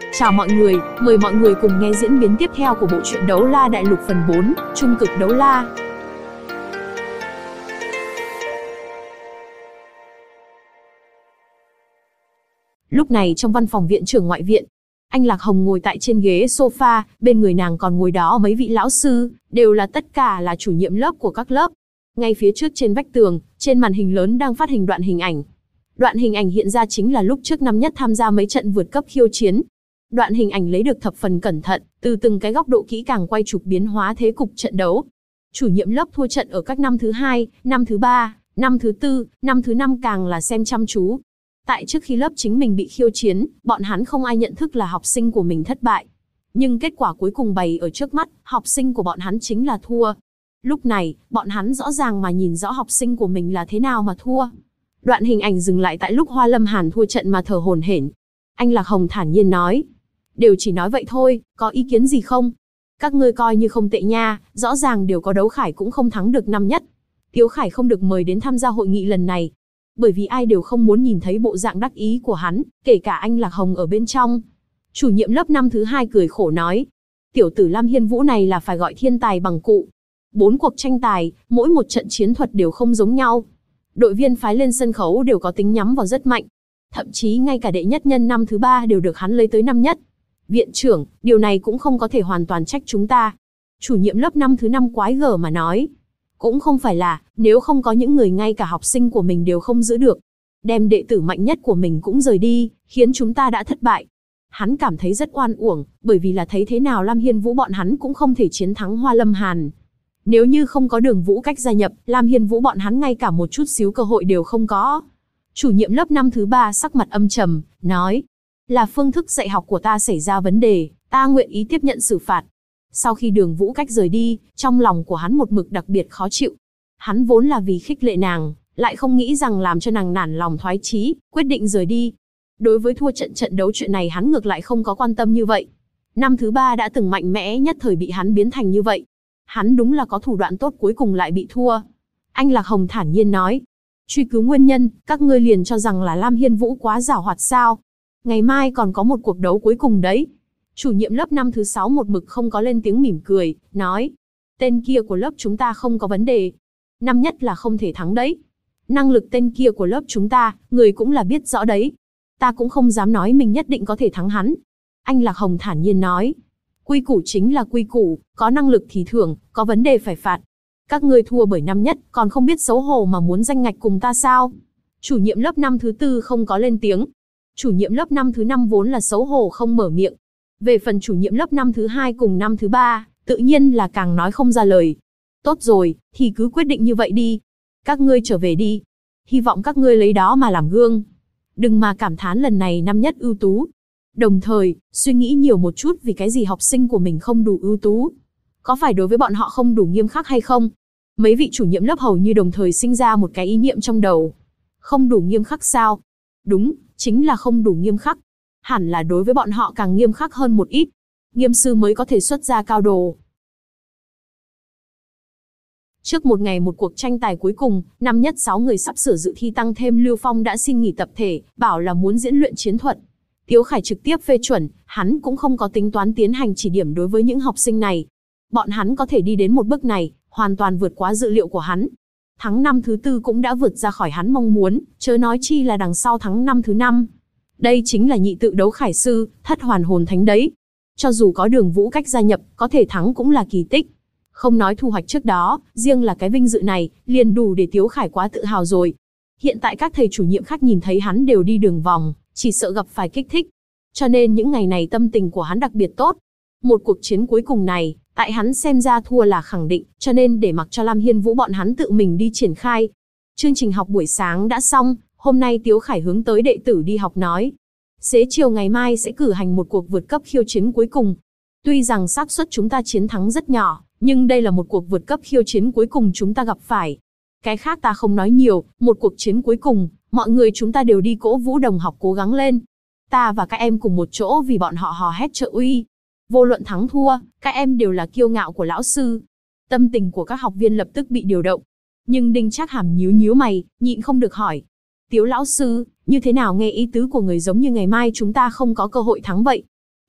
Chào mọi người, mời mọi người cùng nghe diễn biến tiếp theo của bộ truyện Đấu La Đại Lục phần 4, Trung cực đấu la. Lúc này trong văn phòng viện trưởng ngoại viện, anh Lạc Hồng ngồi tại trên ghế sofa, bên người nàng còn ngồi đó mấy vị lão sư, đều là tất cả là chủ nhiệm lớp của các lớp. Ngay phía trước trên vách tường, trên màn hình lớn đang phát hình đoạn hình ảnh. Đoạn hình ảnh hiện ra chính là lúc trước năm nhất tham gia mấy trận vượt cấp khiêu chiến. Đoạn hình ảnh lấy được thập phần cẩn thận, từ từng cái góc độ kỹ càng quay chụp biến hóa thế cục trận đấu. Chủ nhiệm lớp thua trận ở các năm thứ 2, năm thứ 3, năm thứ 4, năm thứ 5 càng là xem chăm chú. Tại trước khi lớp chính mình bị khiêu chiến, bọn hắn không ai nhận thức là học sinh của mình thất bại. Nhưng kết quả cuối cùng bày ở trước mắt, học sinh của bọn hắn chính là thua. Lúc này, bọn hắn rõ ràng mà nhìn rõ học sinh của mình là thế nào mà thua. Đoạn hình ảnh dừng lại tại lúc Hoa Lâm Hàn thua trận mà thở hổn hển. Anh Lạc Hồng thản nhiên nói. Đều chỉ nói vậy thôi, có ý kiến gì không? Các ngươi coi như không tệ nha, rõ ràng đều có đấu khải cũng không thắng được năm nhất. Tiếu Khải không được mời đến tham gia hội nghị lần này. Bởi vì ai đều không muốn nhìn thấy bộ dạng đắc ý của hắn, kể cả anh Lạc Hồng ở bên trong. Chủ nhiệm lớp năm thứ 2 cười khổ nói. Tiểu tử Lam Hiên Vũ này là phải gọi thiên tài bằng cụ. 4 cuộc tranh tài, mỗi một trận chiến thuật đều không giống nhau. Đội viên phái lên sân khấu đều có tính nhắm vào rất mạnh. Thậm chí ngay cả đệ nhất nhân năm thứ 3 đều được hắn lấy tới năm nhất. Viện trưởng, điều này cũng không có thể hoàn toàn trách chúng ta. Chủ nhiệm lớp năm thứ 5 quái gở mà nói. Cũng không phải là, nếu không có những người ngay cả học sinh của mình đều không giữ được. Đem đệ tử mạnh nhất của mình cũng rời đi, khiến chúng ta đã thất bại. Hắn cảm thấy rất oan uổng, bởi vì là thấy thế nào Lam Hiên Vũ bọn hắn cũng không thể chiến thắng Hoa Lâm Hàn. Nếu như không có Đường Vũ Cách gia nhập, Lam Hiên Vũ bọn hắn ngay cả một chút xíu cơ hội đều không có. Chủ nhiệm lớp năm thứ 3 sắc mặt âm trầm, nói. Là phương thức dạy học của ta xảy ra vấn đề, ta nguyện ý tiếp nhận xử phạt. Sau khi Đường Vũ Cách rời đi, trong lòng của hắn một mực đặc biệt khó chịu. Hắn vốn là vì khích lệ nàng, lại không nghĩ rằng làm cho nàng nản lòng thoái chí, quyết định rời đi. Đối với thua trận đấu chuyện này hắn ngược lại không có quan tâm như vậy. Năm thứ 3 đã từng mạnh mẽ nhất thời bị hắn biến thành như vậy. Hắn đúng là có thủ đoạn tốt cuối cùng lại bị thua. Anh Lạc Hồng thản nhiên nói. Truy cứu nguyên nhân, các ngươi liền cho rằng là Lam Hiên Vũ quá giảo hoạt sao. Ngày mai còn có một cuộc đấu cuối cùng đấy. Chủ nhiệm lớp năm thứ 6 một mực không có lên tiếng mỉm cười, nói. Tên kia của lớp chúng ta không có vấn đề. Năm nhất là không thể thắng đấy. Năng lực tên kia của lớp chúng ta, người cũng là biết rõ đấy. Ta cũng không dám nói mình nhất định có thể thắng hắn. Anh Lạc Hồng thản nhiên nói. Quy củ chính là quy củ, có năng lực thì thưởng, có vấn đề phải phạt. Các ngươi thua bởi năm nhất, còn không biết xấu hổ mà muốn danh ngạch cùng ta sao? Chủ nhiệm lớp năm thứ 4 không có lên tiếng. Chủ nhiệm lớp năm thứ 5 vốn là xấu hổ không mở miệng. Về phần chủ nhiệm lớp năm thứ 2 cùng năm thứ 3, tự nhiên là càng nói không ra lời. Tốt rồi, thì cứ quyết định như vậy đi. Các ngươi trở về đi. Hy vọng các ngươi lấy đó mà làm gương. Đừng mà cảm thán lần này năm nhất ưu tú. Đồng thời, suy nghĩ nhiều một chút vì cái gì học sinh của mình không đủ ưu tú. Có phải đối với bọn họ không đủ nghiêm khắc hay không? Mấy vị chủ nhiệm lớp hầu như đồng thời sinh ra một cái ý niệm trong đầu. Không đủ nghiêm khắc sao? Đúng, chính là không đủ nghiêm khắc. Hẳn là đối với bọn họ càng nghiêm khắc hơn một ít. Nghiêm sư mới có thể xuất ra cao đồ. Trước một ngày một cuộc tranh tài cuối cùng, năm nhất 6 người sắp sửa dự thi tăng thêm Lưu Phong đã xin nghỉ tập thể, bảo là muốn diễn luyện chiến thuật. Tiếu Khải trực tiếp phê chuẩn, hắn cũng không có tính toán tiến hành chỉ điểm đối với những học sinh này. Bọn hắn có thể đi đến một bước này, hoàn toàn vượt quá dự liệu của hắn. Thắng năm thứ 4 cũng đã vượt ra khỏi hắn mong muốn, chớ nói chi là đằng sau thắng năm thứ 5. Đây chính là nhị tự đấu khải sư, thất hoàn hồn thánh đấy. Cho dù có Đường Vũ Cách gia nhập, có thể thắng cũng là kỳ tích. Không nói thu hoạch trước đó, riêng là cái vinh dự này, liền đủ để Tiếu Khải quá tự hào rồi. Hiện tại các thầy chủ nhiệm khác nhìn thấy hắn đều đi đường vòng, chỉ sợ gặp phải kích thích. Cho nên những ngày này tâm tình của hắn đặc biệt tốt. Một cuộc chiến cuối cùng này, tại hắn xem ra thua là khẳng định, cho nên để mặc cho Lam Hiên Vũ bọn hắn tự mình đi triển khai. Chương trình học buổi sáng đã xong, hôm nay Tiếu Khải hướng tới đệ tử đi học nói. Xế chiều ngày mai sẽ cử hành một cuộc vượt cấp khiêu chiến cuối cùng. Tuy rằng xác suất chúng ta chiến thắng rất nhỏ, nhưng đây là một cuộc vượt cấp khiêu chiến cuối cùng chúng ta gặp phải. Cái khác ta không nói nhiều, một cuộc chiến cuối cùng, mọi người chúng ta đều đi cổ vũ đồng học cố gắng lên. Ta và các em cùng một chỗ vì bọn họ hò hét trợ uy. Vô luận thắng thua, các em đều là kiêu ngạo của lão sư. Tâm tình của các học viên lập tức bị điều động. Nhưng Đinh Trác Hàm nhíu nhíu mày, nhịn không được hỏi. Tiếu lão sư, như thế nào nghe ý tứ của người giống như ngày mai chúng ta không có cơ hội thắng vậy?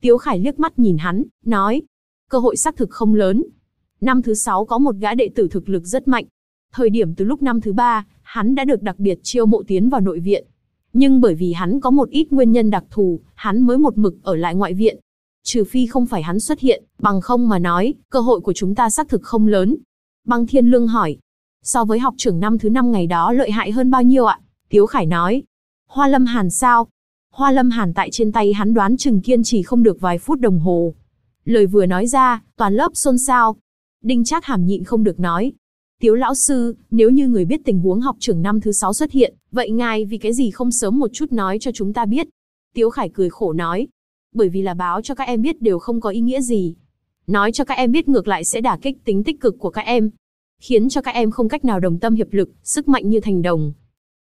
Tiếu Khải liếc mắt nhìn hắn, nói, cơ hội xác thực không lớn. Năm thứ 6 có một gã đệ tử thực lực rất mạnh. Thời điểm từ lúc năm thứ 3, hắn đã được đặc biệt chiêu mộ tiến vào nội viện. Nhưng bởi vì hắn có một ít nguyên nhân đặc thù, hắn mới một mực ở lại ngoại viện. Trừ phi không phải hắn xuất hiện, bằng không mà nói, cơ hội của chúng ta xác thực không lớn. Băng Thiên Lương hỏi, so với học trưởng năm thứ 5 ngày đó lợi hại hơn bao nhiêu ạ? Tiếu Khải nói, Hoa Lâm Hàn sao? Hoa Lâm Hàn tại trên tay hắn đoán chừng kiên trì không được vài phút đồng hồ. Lời vừa nói ra, toàn lớp xôn xao. Đinh Trác Hàm nhịn không được nói, Tiếu lão sư, nếu như người biết tình huống học trưởng năm thứ 6 xuất hiện, vậy ngài vì cái gì không sớm một chút nói cho chúng ta biết? Tiếu Khải cười khổ nói, bởi vì là báo cho các em biết đều không có ý nghĩa gì. Nói cho các em biết ngược lại sẽ đả kích tính tích cực của các em, khiến cho các em không cách nào đồng tâm hiệp lực, sức mạnh như thành đồng.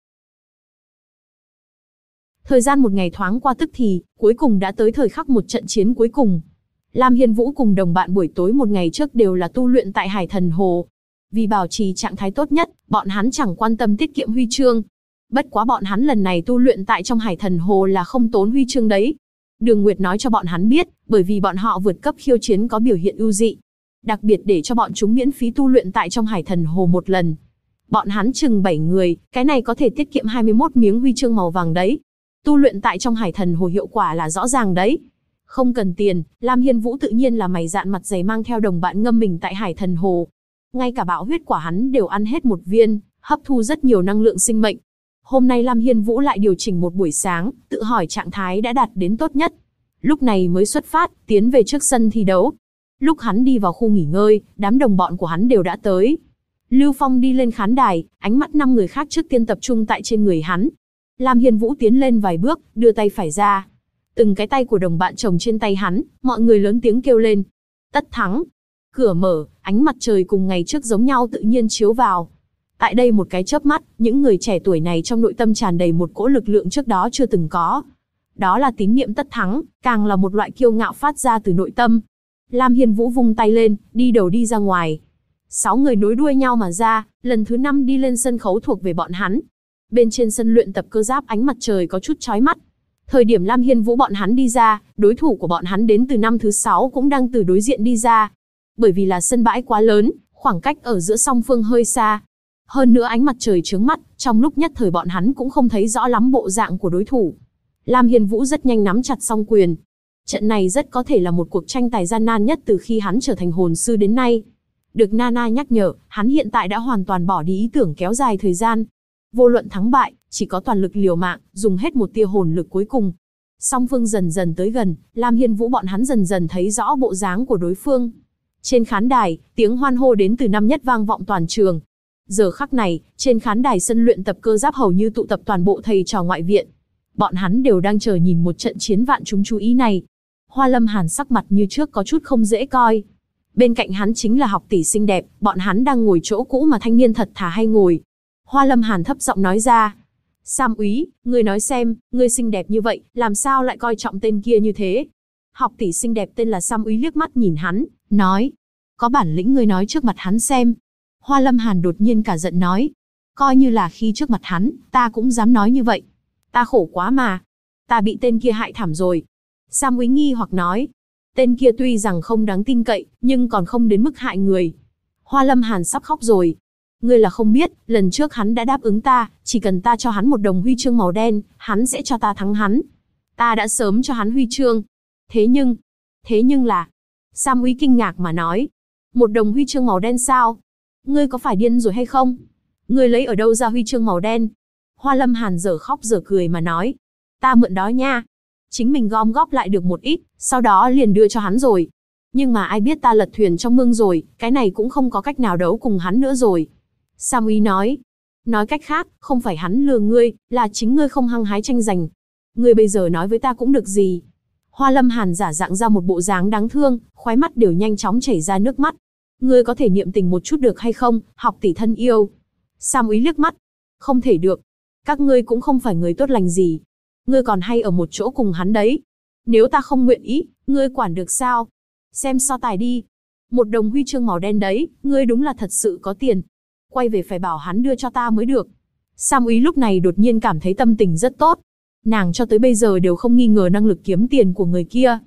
Thời gian một ngày thoáng qua tức thì, cuối cùng đã tới thời khắc một trận chiến cuối cùng. Lam Hiên Vũ cùng đồng bạn buổi tối một ngày trước đều là tu luyện tại Hải Thần Hồ. Vì bảo trì trạng thái tốt nhất, bọn hắn chẳng quan tâm tiết kiệm huy chương. Bất quá bọn hắn lần này tu luyện tại trong Hải Thần Hồ là không tốn huy chương đấy. Đường Nguyệt nói cho bọn hắn biết, bởi vì bọn họ vượt cấp khiêu chiến có biểu hiện ưu dị. Đặc biệt để cho bọn chúng miễn phí tu luyện tại trong Hải Thần Hồ một lần. Bọn hắn chừng 7 người, cái này có thể tiết kiệm 21 miếng huy chương màu vàng đấy. Tu luyện tại trong Hải Thần Hồ hiệu quả là rõ ràng đấy. Không cần tiền, Lam Hiên Vũ tự nhiên là mày dạn mặt dày mang theo đồng bạn ngâm mình tại Hải Thần Hồ. Ngay cả bạo huyết quả hắn đều ăn hết một viên, hấp thu rất nhiều năng lượng sinh mệnh. Hôm nay Lam Hiên Vũ lại điều chỉnh một buổi sáng, tự hỏi trạng thái đã đạt đến tốt nhất. Lúc này mới xuất phát, tiến về trước sân thi đấu. Lúc hắn đi vào khu nghỉ ngơi, đám đồng bọn của hắn đều đã tới. Lưu Phong đi lên khán đài, ánh mắt 5 người khác trước tiên tập trung tại trên người hắn. Lam Hiên Vũ tiến lên vài bước, đưa tay phải ra. Từng cái tay của đồng bạn chồng trên tay hắn, mọi người lớn tiếng kêu lên. Tất thắng. Cửa mở, ánh mặt trời cùng ngày trước giống nhau tự nhiên chiếu vào. Tại đây một cái chớp mắt, những người trẻ tuổi này trong nội tâm tràn đầy một cỗ lực lượng trước đó chưa từng có. Đó là tín niệm tất thắng, càng là một loại kiêu ngạo phát ra từ nội tâm. Lam Hiên Vũ vung tay lên, đi đầu đi ra ngoài. 6 người nối đuôi nhau mà ra, lần thứ 5 đi lên sân khấu thuộc về bọn hắn. Bên trên sân luyện tập cơ giáp ánh mặt trời có chút chói mắt. Thời điểm Lam Hiên Vũ bọn hắn đi ra, đối thủ của bọn hắn đến từ năm thứ 6 cũng đang từ đối diện đi ra. Bởi vì là sân bãi quá lớn, khoảng cách ở giữa song phương hơi xa. Hơn nữa ánh mặt trời chướng mắt, trong lúc nhất thời bọn hắn cũng không thấy rõ lắm bộ dạng của đối thủ. Lam Hiên Vũ rất nhanh nắm chặt song quyền. Trận này rất có thể là một cuộc tranh tài gian nan nhất từ khi hắn trở thành hồn sư đến nay. Được Nana nhắc nhở, hắn hiện tại đã hoàn toàn bỏ đi ý tưởng kéo dài thời gian. Vô luận thắng bại, chỉ có toàn lực liều mạng, dùng hết một tia hồn lực cuối cùng. Song phương dần dần tới gần, Lam Hiên Vũ bọn hắn dần dần thấy rõ bộ dáng của đối phương. Trên khán đài, tiếng hoan hô đến từ năm nhất vang vọng toàn trường. Giờ khắc này, trên khán đài sân luyện tập cơ giáp hầu như tụ tập toàn bộ thầy trò ngoại viện. Bọn hắn đều đang chờ nhìn một trận chiến vạn chúng chú ý này. Hoa Lâm Hàn sắc mặt như trước có chút không dễ coi. Bên cạnh hắn chính là học tỷ xinh đẹp, bọn hắn đang ngồi chỗ cũ mà thanh niên thật thà hay ngồi. Hoa Lâm Hàn thấp giọng nói ra. Sam úy, ngươi nói xem, ngươi xinh đẹp như vậy, làm sao lại coi trọng tên kia như thế? Học tỷ xinh đẹp tên là Sam úy liếc mắt nhìn hắn, nói. Có bản lĩnh ngươi nói trước mặt hắn xem. Hoa Lâm Hàn đột nhiên cả giận nói. Coi như là khi trước mặt hắn, ta cũng dám nói như vậy. Ta khổ quá mà. Ta bị tên kia hại thảm rồi. Sam úy nghi hoặc nói. Tên kia tuy rằng không đáng tin cậy, nhưng còn không đến mức hại người. Hoa Lâm Hàn sắp khóc rồi. Ngươi là không biết, lần trước hắn đã đáp ứng ta, chỉ cần ta cho hắn một đồng huy chương màu đen, hắn sẽ cho ta thắng hắn. Ta đã sớm cho hắn huy chương. Thế nhưng là... Sam úy kinh ngạc mà nói. Một đồng huy chương màu đen sao? Ngươi có phải điên rồi hay không? Ngươi lấy ở đâu ra huy chương màu đen? Hoa Lâm Hàn dở khóc dở cười mà nói. Ta mượn đó nha. Chính mình gom góp lại được một ít, sau đó liền đưa cho hắn rồi. Nhưng mà ai biết ta lật thuyền trong mương rồi, cái này cũng không có cách nào đấu cùng hắn nữa rồi. Sam úy nói. Nói cách khác, không phải hắn lừa ngươi, là chính ngươi không hăng hái tranh giành. Ngươi bây giờ nói với ta cũng được gì. Hoa Lâm Hàn giả dạng ra một bộ dáng đáng thương, khóe mắt đều nhanh chóng chảy ra nước mắt. Ngươi có thể niệm tình một chút được hay không, học tỷ thân yêu? Sam úy liếc mắt. Không thể được. Các ngươi cũng không phải người tốt lành gì. Ngươi còn hay ở một chỗ cùng hắn đấy. Nếu ta không nguyện ý, ngươi quản được sao? Xem so tài đi. Một đồng huy chương màu đen đấy, ngươi đúng là thật sự có tiền. Quay về phải bảo hắn đưa cho ta mới được. Sam úy lúc này đột nhiên cảm thấy tâm tình rất tốt. Nàng cho tới bây giờ đều không nghi ngờ năng lực kiếm tiền của người kia.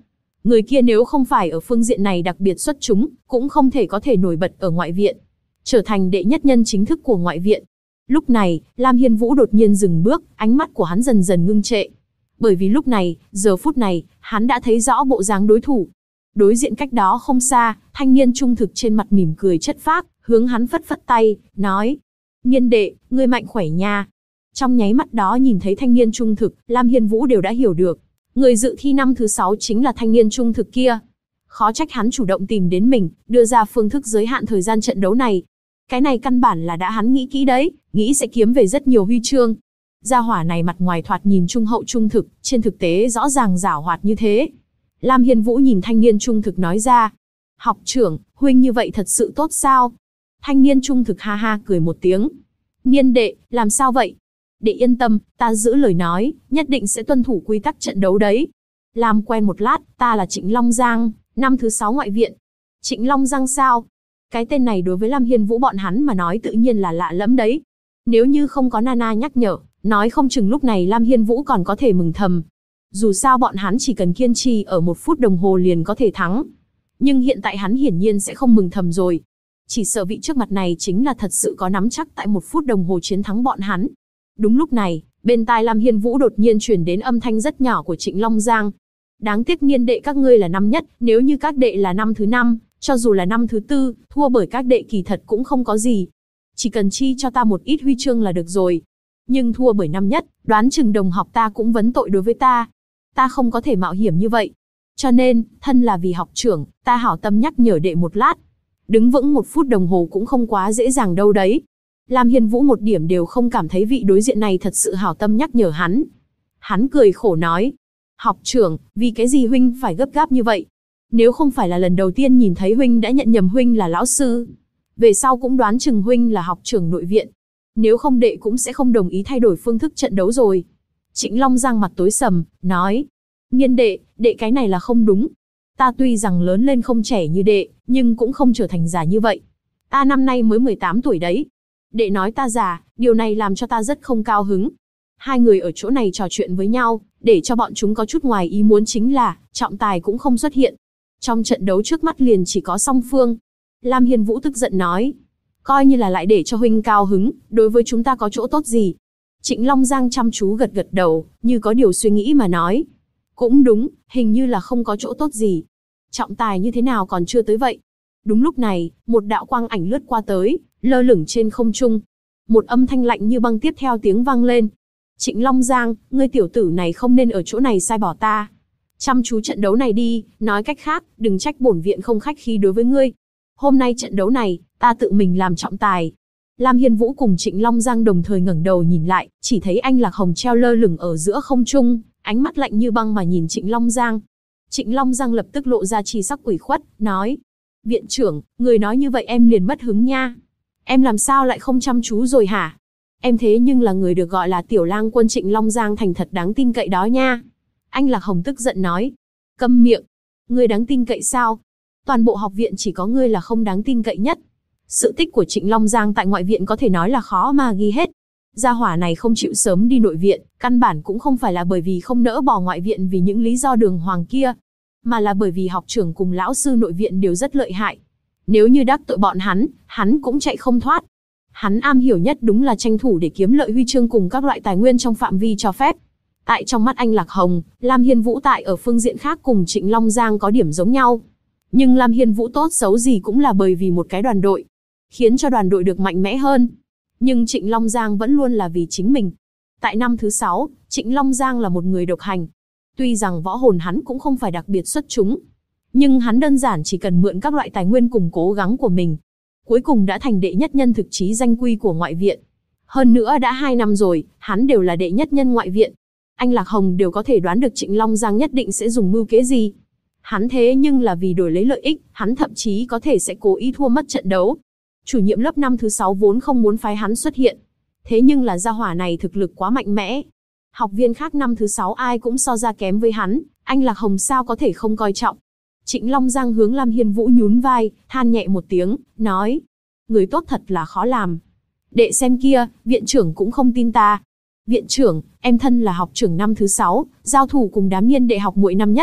Người kia nếu không phải ở phương diện này đặc biệt xuất chúng, cũng không thể có thể nổi bật ở ngoại viện, trở thành đệ nhất nhân chính thức của ngoại viện. Lúc này, Lam Hiên Vũ đột nhiên dừng bước, ánh mắt của hắn dần dần ngưng trệ. Bởi vì lúc này, giờ phút này, hắn đã thấy rõ bộ dáng đối thủ. Đối diện cách đó không xa, thanh niên trung thực trên mặt mỉm cười chất phác, hướng hắn phất phất tay, nói: Nhiên đệ, ngươi mạnh khỏe nha. Trong nháy mắt đó nhìn thấy thanh niên trung thực, Lam Hiên Vũ đều đã hiểu được. Người dự thi năm thứ 6 chính là thanh niên trung thực kia. Khó trách hắn chủ động tìm đến mình, đưa ra phương thức giới hạn thời gian trận đấu này. Cái này căn bản là đã hắn nghĩ kỹ đấy, nghĩ sẽ kiếm về rất nhiều huy chương. Gia hỏa này mặt ngoài thoạt nhìn trung hậu trung thực, trên thực tế rõ ràng giảo hoạt như thế. Lam Hiên Vũ nhìn thanh niên trung thực nói ra: Học trưởng, huynh như vậy thật sự tốt sao? Thanh niên trung thực ha ha cười một tiếng. Niên đệ, làm sao vậy? Đệ yên tâm, ta giữ lời nói, nhất định sẽ tuân thủ quy tắc trận đấu đấy. Làm quen một lát, ta là Trịnh Long Giang, năm thứ 6 ngoại viện. Trịnh Long Giang sao? Cái tên này đối với Lam Hiên Vũ bọn hắn mà nói tự nhiên là lạ lẫm đấy. Nếu như không có Nana nhắc nhở, nói không chừng lúc này Lam Hiên Vũ còn có thể mừng thầm. Dù sao bọn hắn chỉ cần kiên trì ở 1 phút đồng hồ liền có thể thắng. Nhưng hiện tại hắn hiển nhiên sẽ không mừng thầm rồi. Chỉ sợ vị trước mặt này chính là thật sự có nắm chắc tại 1 phút đồng hồ chiến thắng bọn hắn. Đúng lúc này, bên tai Lam Hiên Vũ đột nhiên truyền đến âm thanh rất nhỏ của Trịnh Long Giang. Đáng tiếc niên đệ các ngươi là năm nhất, nếu như các đệ là năm thứ 5, cho dù là năm thứ 4, thua bởi các đệ kỳ thật cũng không có gì. Chỉ cần chi cho ta một ít huy chương là được rồi. Nhưng thua bởi năm nhất, đoán chừng đồng học ta cũng vấn tội đối với ta. Ta không có thể mạo hiểm như vậy. Cho nên, thân là vì học trưởng, ta hảo tâm nhắc nhở đệ một lát. Đứng vững 1 phút đồng hồ cũng không quá dễ dàng đâu đấy. Lam Hiên Vũ một điểm đều không cảm thấy vị đối diện này thật sự hảo tâm nhắc nhở hắn. Hắn cười khổ nói: Học trưởng, vì cái gì huynh phải gấp gáp như vậy? Nếu không phải là lần đầu tiên nhìn thấy huynh đã nhận nhầm huynh là lão sư, về sau cũng đoán chừng huynh là học trưởng nội viện. Nếu không đệ cũng sẽ không đồng ý thay đổi phương thức trận đấu rồi. Trịnh Long Giang mặt tối sầm, nói: Nhiên đệ, đệ cái này là không đúng. Ta tuy rằng lớn lên không trẻ như đệ, nhưng cũng không trở thành già như vậy. Ta năm nay mới 18 tuổi đấy. Đệ nói ta già, điều này làm cho ta rất không cao hứng. Hai người ở chỗ này trò chuyện với nhau, để cho bọn chúng có chút ngoài ý muốn chính là, trọng tài cũng không xuất hiện. Trong trận đấu trước mắt liền chỉ có song phương. Lam Hiên Vũ tức giận nói: Coi như là lại để cho huynh cao hứng, đối với chúng ta có chỗ tốt gì? Trịnh Long Giang chăm chú gật gật đầu, như có điều suy nghĩ mà nói: Cũng đúng, hình như là không có chỗ tốt gì. Trọng tài như thế nào còn chưa tới vậy? Đúng lúc này, một đạo quang ảnh lướt qua tới, lơ lửng trên không trung. Một âm thanh lạnh như băng tiếp theo tiếng vang lên: Trịnh Long Giang, ngươi tiểu tử này không nên ở chỗ này sai bỏ ta. Chăm chú trận đấu này đi, nói cách khác, đừng trách bổn viện không khách khí đối với ngươi. Hôm nay trận đấu này, ta tự mình làm trọng tài. Lam Hiên Vũ cùng Trịnh Long Giang đồng thời ngẩng đầu nhìn lại, chỉ thấy anh Lạc Hồng treo lơ lửng ở giữa không trung, ánh mắt lạnh như băng mà nhìn Trịnh Long Giang. Trịnh Long Giang lập tức lộ ra chi sắc ủy khuất, nói: Viện trưởng, người nói như vậy em liền mất hứng nha. Em làm sao lại không chăm chú rồi hả? Em thế nhưng là người được gọi là tiểu lang quân Trịnh Long Giang thành thật đáng tin cậy đó nha. Anh Lạc Hồng tức giận nói: Câm miệng. Ngươi đáng tin cậy sao? Toàn bộ học viện chỉ có ngươi là không đáng tin cậy nhất. Sự tích của Trịnh Long Giang tại ngoại viện có thể nói là khó mà ghi hết. Gia hỏa này không chịu sớm đi nội viện, căn bản cũng không phải là bởi vì không nỡ bỏ ngoại viện vì những lý do đường hoàng kia, mà là bởi vì học trưởng cùng lão sư nội viện đều rất lợi hại. Nếu như đắc tội bọn hắn cũng chạy không thoát. Hắn am hiểu nhất đúng là tranh thủ để kiếm lợi huy chương cùng các loại tài nguyên trong phạm vi cho phép. Tại trong mắt anh Lạc Hồng, Lam Hiên Vũ tại ở phương diện khác cùng Trịnh Long Giang có điểm giống nhau. Nhưng Lam Hiên Vũ tốt xấu gì cũng là bởi vì một cái đoàn đội, khiến cho đoàn đội được mạnh mẽ hơn. Nhưng Trịnh Long Giang vẫn luôn là vì chính mình. Tại năm thứ 6, Trịnh Long Giang là một người độc hành. Tuy rằng võ hồn hắn cũng không phải đặc biệt xuất chúng, nhưng hắn đơn giản chỉ cần mượn các loại tài nguyên cùng cố gắng của mình, cuối cùng đã thành đệ nhất nhân thực chí danh quy của ngoại viện. Hơn nữa đã 2 năm rồi, hắn đều là đệ nhất nhân ngoại viện. Anh Lạc Hồng đều có thể đoán được Trịnh Long Giang nhất định sẽ dùng mưu kế gì. Hắn thế nhưng là vì đổi lấy lợi ích, hắn thậm chí có thể sẽ cố ý thua mất trận đấu. Chủ nhiệm lớp năm thứ 6 vốn không muốn phái hắn xuất hiện. Thế nhưng là gia hỏa này thực lực quá mạnh mẽ. Học viên khác năm thứ 6 ai cũng so ra kém với hắn, anh Lạc Hồng sao có thể không coi trọng. Trịnh Long Giang hướng Lam Hiên Vũ nhún vai, than nhẹ một tiếng, nói: Người tốt thật là khó làm. Đệ xem kia, viện trưởng cũng không tin ta. Viện trưởng, em thân là học trưởng năm thứ 6, giao thủ cùng đám niên đệ học muội năm nhất.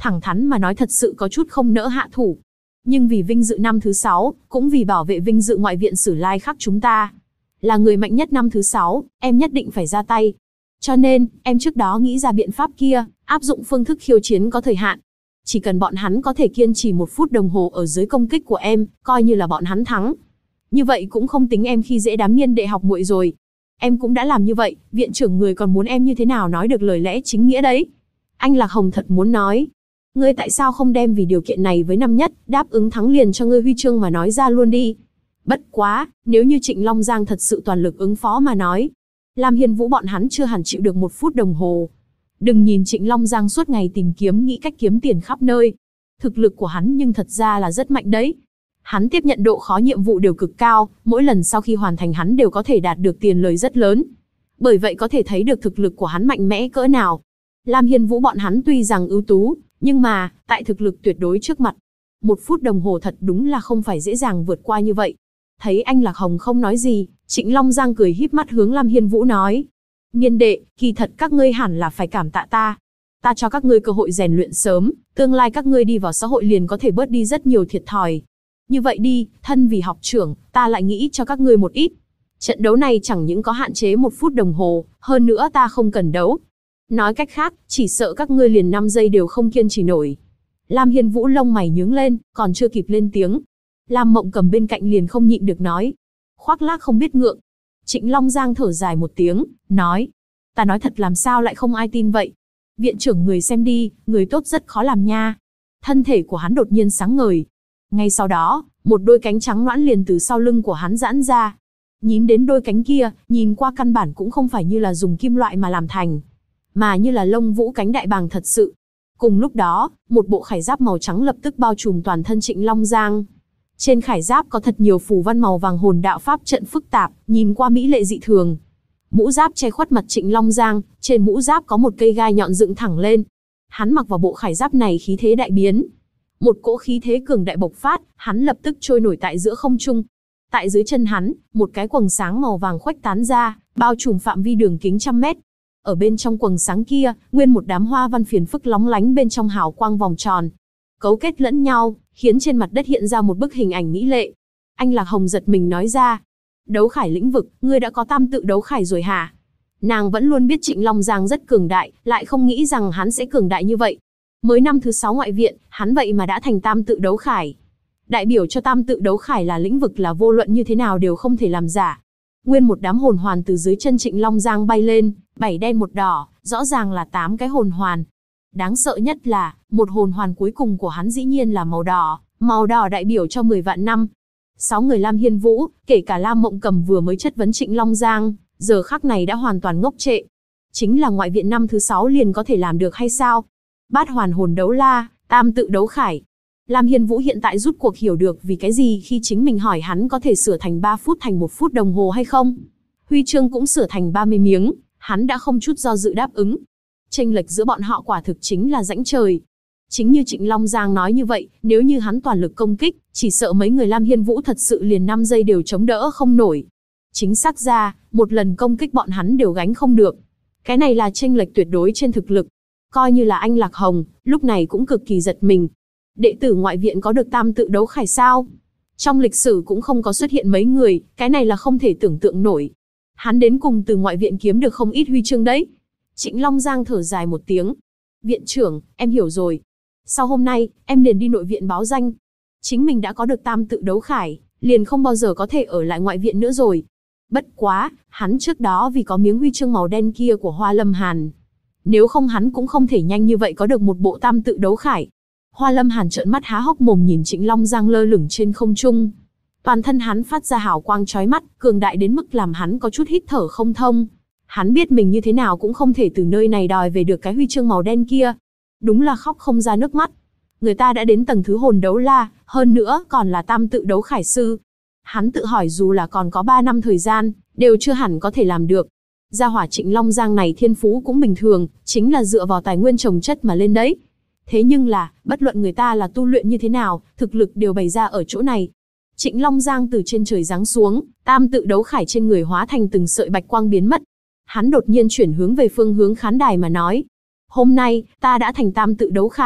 Thẳng thắn mà nói thật sự có chút không nỡ hạ thủ. Nhưng vì vinh dự năm thứ 6, cũng vì bảo vệ vinh dự ngoại viện Sử Lai Khắc chúng ta, là người mạnh nhất năm thứ 6, em nhất định phải ra tay. Cho nên, em trước đó nghĩ ra biện pháp kia, áp dụng phương thức khiêu chiến có thời hạn. Chỉ cần bọn hắn có thể kiên trì 1 phút đồng hồ ở dưới công kích của em, coi như là bọn hắn thắng. Như vậy cũng không tính em khi dễ đám niên đệ học muội rồi. Em cũng đã làm như vậy, viện trưởng người còn muốn em như thế nào nói được lời lẽ chính nghĩa đấy. Anh Lạc Hồng thật muốn nói. Ngươi tại sao không đem vì điều kiện này với năm nhất, đáp ứng thắng liền cho ngươi huy chương mà nói ra luôn đi. Bất quá, nếu như Trịnh Long Giang thật sự toàn lực ứng phó mà nói, Lam Hiên Vũ bọn hắn chưa hẳn chịu được 1 phút đồng hồ. Đừng nhìn Trịnh Long Giang suốt ngày tìm kiếm nghĩ cách kiếm tiền khắp nơi. Thực lực của hắn nhưng thật ra là rất mạnh đấy. Hắn tiếp nhận độ khó nhiệm vụ đều cực cao, mỗi lần sau khi hoàn thành hắn đều có thể đạt được tiền lời rất lớn. Bởi vậy có thể thấy được thực lực của hắn mạnh mẽ cỡ nào. Lam Hiên Vũ bọn hắn tuy rằng ưu tú, nhưng mà, tại thực lực tuyệt đối trước mặt, 1 phút đồng hồ thật đúng là không phải dễ dàng vượt qua như vậy. Thấy anh Lạc Hồng không nói gì, Trịnh Long Giang cười híp mắt hướng Lam Hiên Vũ nói. Niên đệ, kỳ thật các ngươi hẳn là phải cảm tạ ta. Ta cho các ngươi cơ hội rèn luyện sớm, tương lai các ngươi đi vào xã hội liền có thể bớt đi rất nhiều thiệt thòi. Như vậy đi, thân vì học trưởng, ta lại nghĩ cho các ngươi một ít. Trận đấu này chẳng những có hạn chế 1 phút đồng hồ, hơn nữa ta không cần đấu. Nói cách khác, chỉ sợ các ngươi liền 5 giây đều không kiên trì nổi. Lam Hiên Vũ lông mày nhướng lên, còn chưa kịp lên tiếng. Lam Mộng Cầm bên cạnh liền không nhịn được nói. Khoác lác không biết ngượng. Trịnh Long Giang thở dài một tiếng, nói. Ta nói thật làm sao lại không ai tin vậy. Viện trưởng người xem đi, người tốt rất khó làm nha. Thân thể của hắn đột nhiên sáng ngời. Ngay sau đó, một đôi cánh trắng nõn liền từ sau lưng của hắn giãn ra. Nhìn đến đôi cánh kia, nhìn qua căn bản cũng không phải như là dùng kim loại mà làm thành, mà như là lông vũ cánh đại bàng thật sự. Cùng lúc đó, một bộ khải giáp màu trắng lập tức bao trùm toàn thân Trịnh Long Giang. Trên khải giáp có thật nhiều phù văn màu vàng hồn đạo pháp trận phức tạp, nhìn qua mỹ lệ dị thường. Mũ giáp che khuất mặt Trịnh Long Giang, trên mũ giáp có một cây gai nhọn dựng thẳng lên. Hắn mặc vào bộ khải giáp này khí thế đại biến. Một cỗ khí thế cường đại bộc phát, hắn lập tức trôi nổi tại giữa không trung. Tại dưới chân hắn, một cái quầng sáng màu vàng khuếch tán ra, bao trùm phạm vi đường kính 100 mét. Ở bên trong quầng sáng kia, nguyên một đám hoa văn phiền phức lóng lánh bên trong hào quang vòng tròn, cấu kết lẫn nhau, khiến trên mặt đất hiện ra một bức hình ảnh mỹ lệ. Anh Lạc Hồng giật mình nói ra. Đấu khải lĩnh vực, ngươi đã có tam tự đấu khải rồi hả? Nàng vẫn luôn biết Trịnh Long Giang rất cường đại, lại không nghĩ rằng hắn sẽ cường đại như vậy. Mới năm thứ 6 ngoại viện, hắn vậy mà đã thành tam tự đấu khải. Đại biểu cho tam tự đấu khải là lĩnh vực là vô luận như thế nào đều không thể làm giả. Nguyên một đám hồn hoàn từ dưới chân Trịnh Long Giang bay lên, 7 đen 1 đỏ, rõ ràng là 8 cái hồn hoàn. Đáng sợ nhất là, một hồn hoàn cuối cùng của hắn dĩ nhiên là màu đỏ đại biểu cho 10 vạn năm. 6 người Lam Hiên Vũ, kể cả Lam Mộng Cầm vừa mới chất vấn Trịnh Long Giang, giờ khắc này đã hoàn toàn ngốc trệ. Chính là ngoại viện năm thứ 6 liền có thể làm được hay sao? Bát hoàn hồn đấu la, tam tự đấu khải. Lam Hiên Vũ hiện tại rút cuộc hiểu được vì cái gì khi chính mình hỏi hắn có thể sửa thành 3 phút thành 1 phút đồng hồ hay không. Huy chương cũng sửa thành 30 miếng, hắn đã không chút do dự đáp ứng. Chênh lệch giữa bọn họ quả thực chính là rãnh trời. Chính như Trịnh Long Giang nói như vậy, nếu như hắn toàn lực công kích, chỉ sợ mấy người Lam Hiên Vũ thật sự liền 5 giây đều chống đỡ không nổi. Chính xác ra, một lần công kích bọn hắn đều gánh không được. Cái này là chênh lệch tuyệt đối trên thực lực. Coi như là anh Lạc Hồng, lúc này cũng cực kỳ giật mình. Đệ tử ngoại viện có được tam tự đấu khải sao? Trong lịch sử cũng không có xuất hiện mấy người, cái này là không thể tưởng tượng nổi. Hắn đến cùng từ ngoại viện kiếm được không ít huy chương đấy. Trịnh Long Giang thở dài một tiếng. Viện trưởng, em hiểu rồi. Sau hôm nay, em liền đi nội viện báo danh. Chính mình đã có được tam tự đấu khải, liền không bao giờ có thể ở lại ngoại viện nữa rồi. Bất quá, hắn trước đó vì có miếng huy chương màu đen kia của Hoa Lâm Hàn. Nếu không hắn cũng không thể nhanh như vậy có được một bộ tam tự đấu khải. Hoa Lâm Hàn trợn mắt há hốc mồm nhìn Trịnh Long Giang lơ lửng trên không trung. Toàn thân hắn phát ra hào quang chói mắt, cường đại đến mức làm hắn có chút hít thở không thông. Hắn biết mình như thế nào cũng không thể từ nơi này đòi về được cái huy chương màu đen kia. Đúng là khóc không ra nước mắt. Người ta đã đến tầng thứ hồn đấu la, hơn nữa còn là tam tự đấu khải sư. Hắn tự hỏi dù là còn có 3 năm thời gian, đều chưa hẳn có thể làm được. Gia hỏa Trịnh Long Giang này thiên phú cũng bình thường, chính là dựa vào tài nguyên trồng chất mà lên đấy. Thế nhưng là, bất luận người ta là tu luyện như thế nào, thực lực đều bày ra ở chỗ này. Trịnh Long Giang từ trên trời giáng xuống, tam tự đấu khải trên người hóa thành từng sợi bạch quang biến mất. Hắn đột nhiên chuyển hướng về phương hướng khán đài mà nói. Hôm nay, ta đã thành tam tự đấu khải,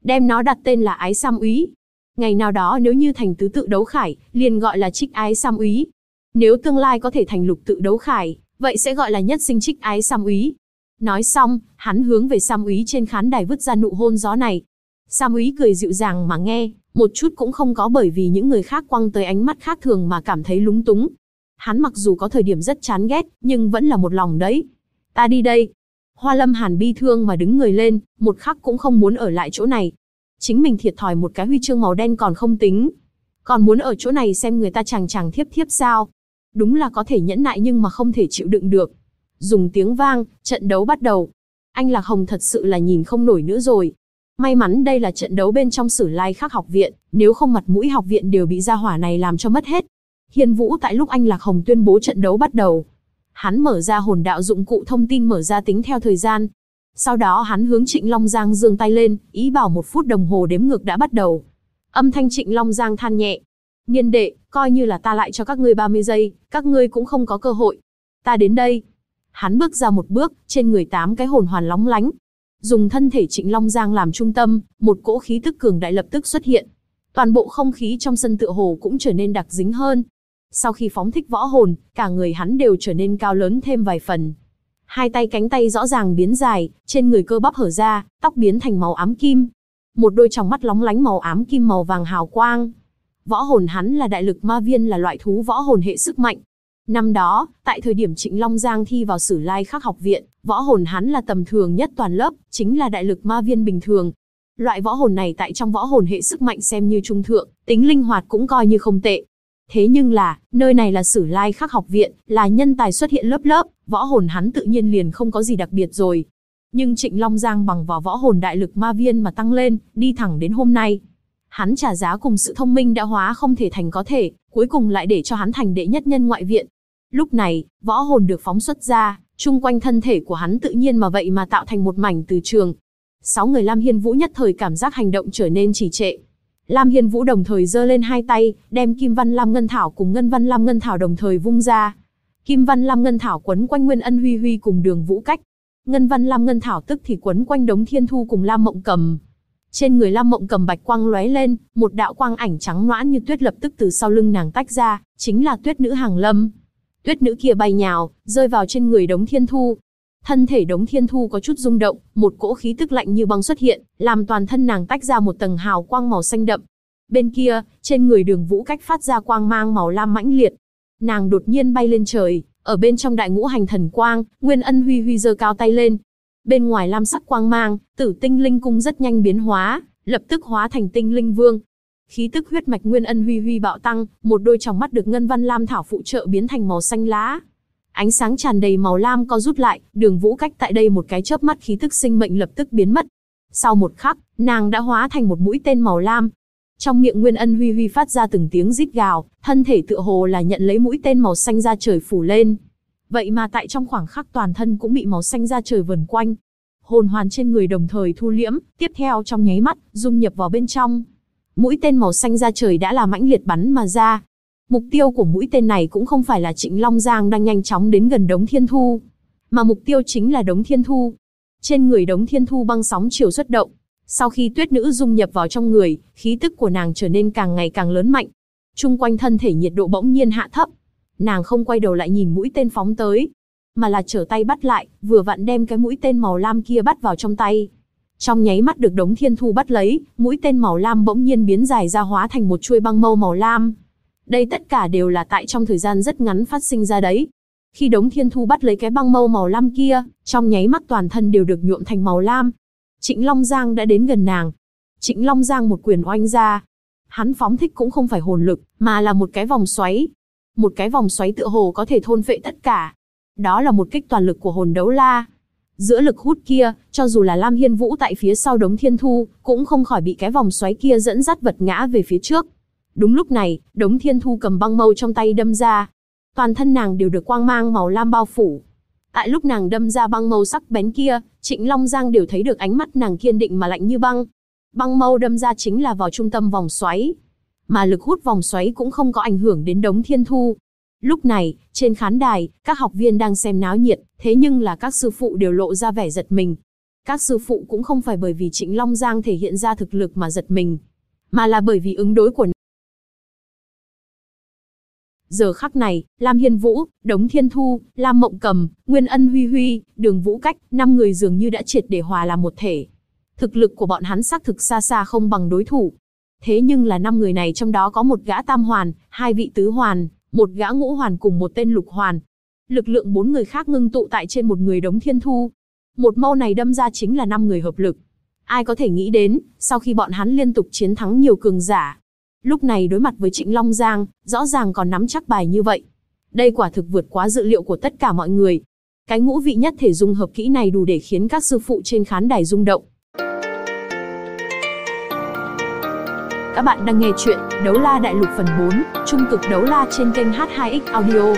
đem nó đặt tên là Ái Sam Úy. Ngày nào đó nếu như thành tứ tự đấu khải, liền gọi là Trích Ái Sam Úy. Nếu tương lai có thể thành lục tự đấu khải, vậy sẽ gọi là Nhất Sinh Trích Ái Sam Úy. Nói xong, hắn hướng về Sam Úy trên khán đài vứt ra nụ hôn gió này. Sam Úy cười dịu dàng mà nghe, một chút cũng không có bởi vì những người khác quăng tới ánh mắt khác thường mà cảm thấy lúng túng. Hắn mặc dù có thời điểm rất chán ghét, nhưng vẫn là một lòng đấy. Ta đi đây. Hoa Lâm Hàn bi thương mà đứng người lên, một khắc cũng không muốn ở lại chỗ này. Chính mình thiệt thòi một cái huy chương màu đen còn không tính, còn muốn ở chỗ này xem người ta chàng chàng thiếp thiếp sao? Đúng là có thể nhẫn nại nhưng mà không thể chịu đựng được. Dùng tiếng vang, trận đấu bắt đầu. Anh Lạc Hồng thật sự là nhìn không nổi nữa rồi. May mắn đây là trận đấu bên trong Sử Lai Khắc học viện, nếu không mặt mũi học viện đều bị gia hỏa này làm cho mất hết. Hiên Vũ tại lúc anh Lạc Hồng tuyên bố trận đấu bắt đầu, hắn mở ra hồn đạo dụng cụ thông tin mở ra tính theo thời gian. Sau đó hắn hướng Trịnh Long Giang giương tay lên, ý bảo 1 phút đồng hồ đếm ngược đã bắt đầu. Âm thanh Trịnh Long Giang than nhẹ. Niên đệ, coi như là ta lại cho các ngươi 30 giây, các ngươi cũng không có cơ hội. Ta đến đây. Hắn bước ra một bước, trên người 8 cái hồn hoàn lóng lánh. Dùng thân thể Trịnh Long Giang làm trung tâm, một cỗ khí tức cường đại lập tức xuất hiện. Toàn bộ không khí trong sân tựa hồ cũng trở nên đặc dính hơn. Sau khi phóng thích võ hồn, cả người hắn đều trở nên cao lớn thêm vài phần. Hai tay cánh tay rõ ràng biến dài, trên người cơ bắp hở ra, tóc biến thành màu ám kim. Một đôi tròng mắt lóng lánh màu ám kim màu vàng hào quang. Võ hồn hắn là đại lực ma viên, là loại thú võ hồn hệ sức mạnh. Năm đó, tại thời điểm Trịnh Long Giang thi vào Sử Lai Khắc học viện, võ hồn hắn là tầm thường nhất toàn lớp, chính là đại lực ma viên bình thường. Loại võ hồn này tại trong võ hồn hệ sức mạnh xem như trung thượng, tính linh hoạt cũng coi như không tệ. Thế nhưng là, nơi này là Sử Lai Khắc học viện, là nhân tài xuất hiện lớp lớp, võ hồn hắn tự nhiên liền không có gì đặc biệt rồi. Nhưng Trịnh Long Giang bằng vào võ hồn đại lực ma viên mà tăng lên, đi thẳng đến hôm nay. Hắn trả giá cùng sự thông minh đã hóa không thể thành có thể, cuối cùng lại để cho hắn thành đệ nhất nhân ngoại viện. Lúc này, võ hồn được phóng xuất ra, chung quanh thân thể của hắn tự nhiên mà vậy mà tạo thành một mảnh từ trường. 6 người Lam Hiên Vũ nhất thời cảm giác hành động trở nên trì trệ. Lam Hiên Vũ đồng thời giơ lên hai tay, đem Kim Văn Lam Ngân Thảo cùng Ngân Văn Lam Ngân Thảo đồng thời vung ra. Kim Văn Lam Ngân Thảo quấn quanh Nguyên Ân Huy Huy cùng Đường Vũ Cách. Ngân Văn Lam Ngân Thảo tức thì quấn quanh Đống Thiên Thu cùng Lam Mộng Cầm. Trên người Lam Mộng Cầm bạch quang lóe lên, một đạo quang ảnh trắng nõn như tuyết lập tức từ sau lưng nàng tách ra, chính là Tuyết Nữ Hàng Lâm. Tuyết nữ kia bay nhào, rơi vào trên người Đống Thiên Thu. Thân thể Đống Thiên Thu có chút rung động, một cỗ khí tức lạnh như băng xuất hiện, làm toàn thân nàng tách ra một tầng hào quang màu xanh đậm. Bên kia, trên người Đường Vũ Cách phát ra quang mang màu lam mãnh liệt. Nàng đột nhiên bay lên trời, ở bên trong đại ngũ hành thần quang, Nguyên Ân Huy Huy giơ cao tay lên. Bên ngoài lam sắc quang mang, Tử Tinh Linh cung rất nhanh biến hóa, lập tức hóa thành Tinh Linh Vương. Khí tức huyết mạch Nguyên Ân Huy Huy bạo tăng, một đôi tròng mắt được Ngân Văn Lam Thảo phụ trợ biến thành màu xanh lá. Ánh sáng tràn đầy màu lam co rút lại, Đường Vũ Cách tại đây một cái chớp mắt khí tức sinh mệnh lập tức biến mất. Sau một khắc, nàng đã hóa thành một mũi tên màu lam. Trong miệng Nguyên Ân Huy Huy phát ra từng tiếng rít gào, thân thể tựa hồ là nhận lấy mũi tên màu xanh ra trời phủ lên. Vậy mà tại trong khoảng khắc toàn thân cũng bị màu xanh ra trời vần quanh. Hồn hoàn trên người đồng thời thu liễm, tiếp theo trong nháy mắt, dung nhập vào bên trong. Mũi tên màu xanh ra trời đã là mãnh liệt bắn mà ra. Mục tiêu của mũi tên này cũng không phải là Trịnh Long Giang đang nhanh chóng đến gần Đống Thiên Thu, mà mục tiêu chính là Đống Thiên Thu. Trên người Đống Thiên Thu băng sóng chiều xuất động. Sau khi tuyết nữ dung nhập vào trong người, khí tức của nàng trở nên càng ngày càng lớn mạnh. Chung quanh thân thể nhiệt độ bỗng nhiên hạ thấp. Nàng không quay đầu lại nhìn mũi tên phóng tới, mà là trở tay bắt lại, vừa vặn đem cái mũi tên màu lam kia bắt vào trong tay. Trong nháy mắt được Đống Thiên Thu bắt lấy, mũi tên màu lam bỗng nhiên biến dài ra hóa thành một chuôi băng mâu màu lam. Đây tất cả đều là tại trong thời gian rất ngắn phát sinh ra đấy. Khi Đống Thiên Thu bắt lấy cái băng mâu màu lam kia, trong nháy mắt toàn thân đều được nhuộm thành màu lam. Trịnh Long Giang đã đến gần nàng. Trịnh Long Giang một quyền oanh ra. Hắn phóng thích cũng không phải hồn lực, mà là một cái vòng xoáy. Một cái vòng xoáy tựa hồ có thể thôn phệ tất cả. Đó là một kích toàn lực của hồn đấu la. Giữa lực hút kia, cho dù là Lam Hiên Vũ tại phía sau Đống Thiên Thu, cũng không khỏi bị cái vòng xoáy kia dẫn dắt vật ngã về phía trước. Đúng lúc này, Đống Thiên Thu cầm băng mâu trong tay đâm ra. Toàn thân nàng đều được quang mang màu lam bao phủ. Tại lúc nàng đâm ra băng mâu sắc bén kia, Trịnh Long Giang đều thấy được ánh mắt nàng kiên định mà lạnh như băng. Băng mâu đâm ra chính là vào trung tâm vòng xoáy. Mà lực hút vòng xoáy cũng không có ảnh hưởng đến Đống Thiên Thu. Lúc này, trên khán đài, các học viên đang xem náo nhiệt, thế nhưng là các sư phụ đều lộ ra vẻ giật mình. Các sư phụ cũng không phải bởi vì Trịnh Long Giang thể hiện ra thực lực mà giật mình, mà là bởi vì ứng đối của. Giờ khắc này, Lam Hiên Vũ, Đống Thiên Thu, Lam Mộng Cầm, Nguyên Ân Huy Huy, Đường Vũ Cách, 5 người dường như đã triệt để hòa làm một thể. Thực lực của bọn hắn xác thực xa xa không bằng đối thủ. Thế nhưng là 5 người này trong đó có một gã tam hoàn, 2 vị tứ hoàn, một gã ngũ hoàn cùng một tên lục hoàn. Lực lượng 4 người khác ngưng tụ tại trên một người Đống Thiên Thu. Một mâu này đâm ra chính là 5 người hợp lực. Ai có thể nghĩ đến, sau khi bọn hắn liên tục chiến thắng nhiều cường giả, lúc này đối mặt với Trịnh Long Giang, rõ ràng còn nắm chắc bài như vậy. Đây quả thực vượt quá dự liệu của tất cả mọi người. Cái ngũ vị nhất thể dung hợp kỹ này đủ để khiến các sư phụ trên khán đài rung động. Các bạn đang nghe chuyện Đấu La Đại Lục phần 4, Trung cực đấu la trên kênh H2X Audio.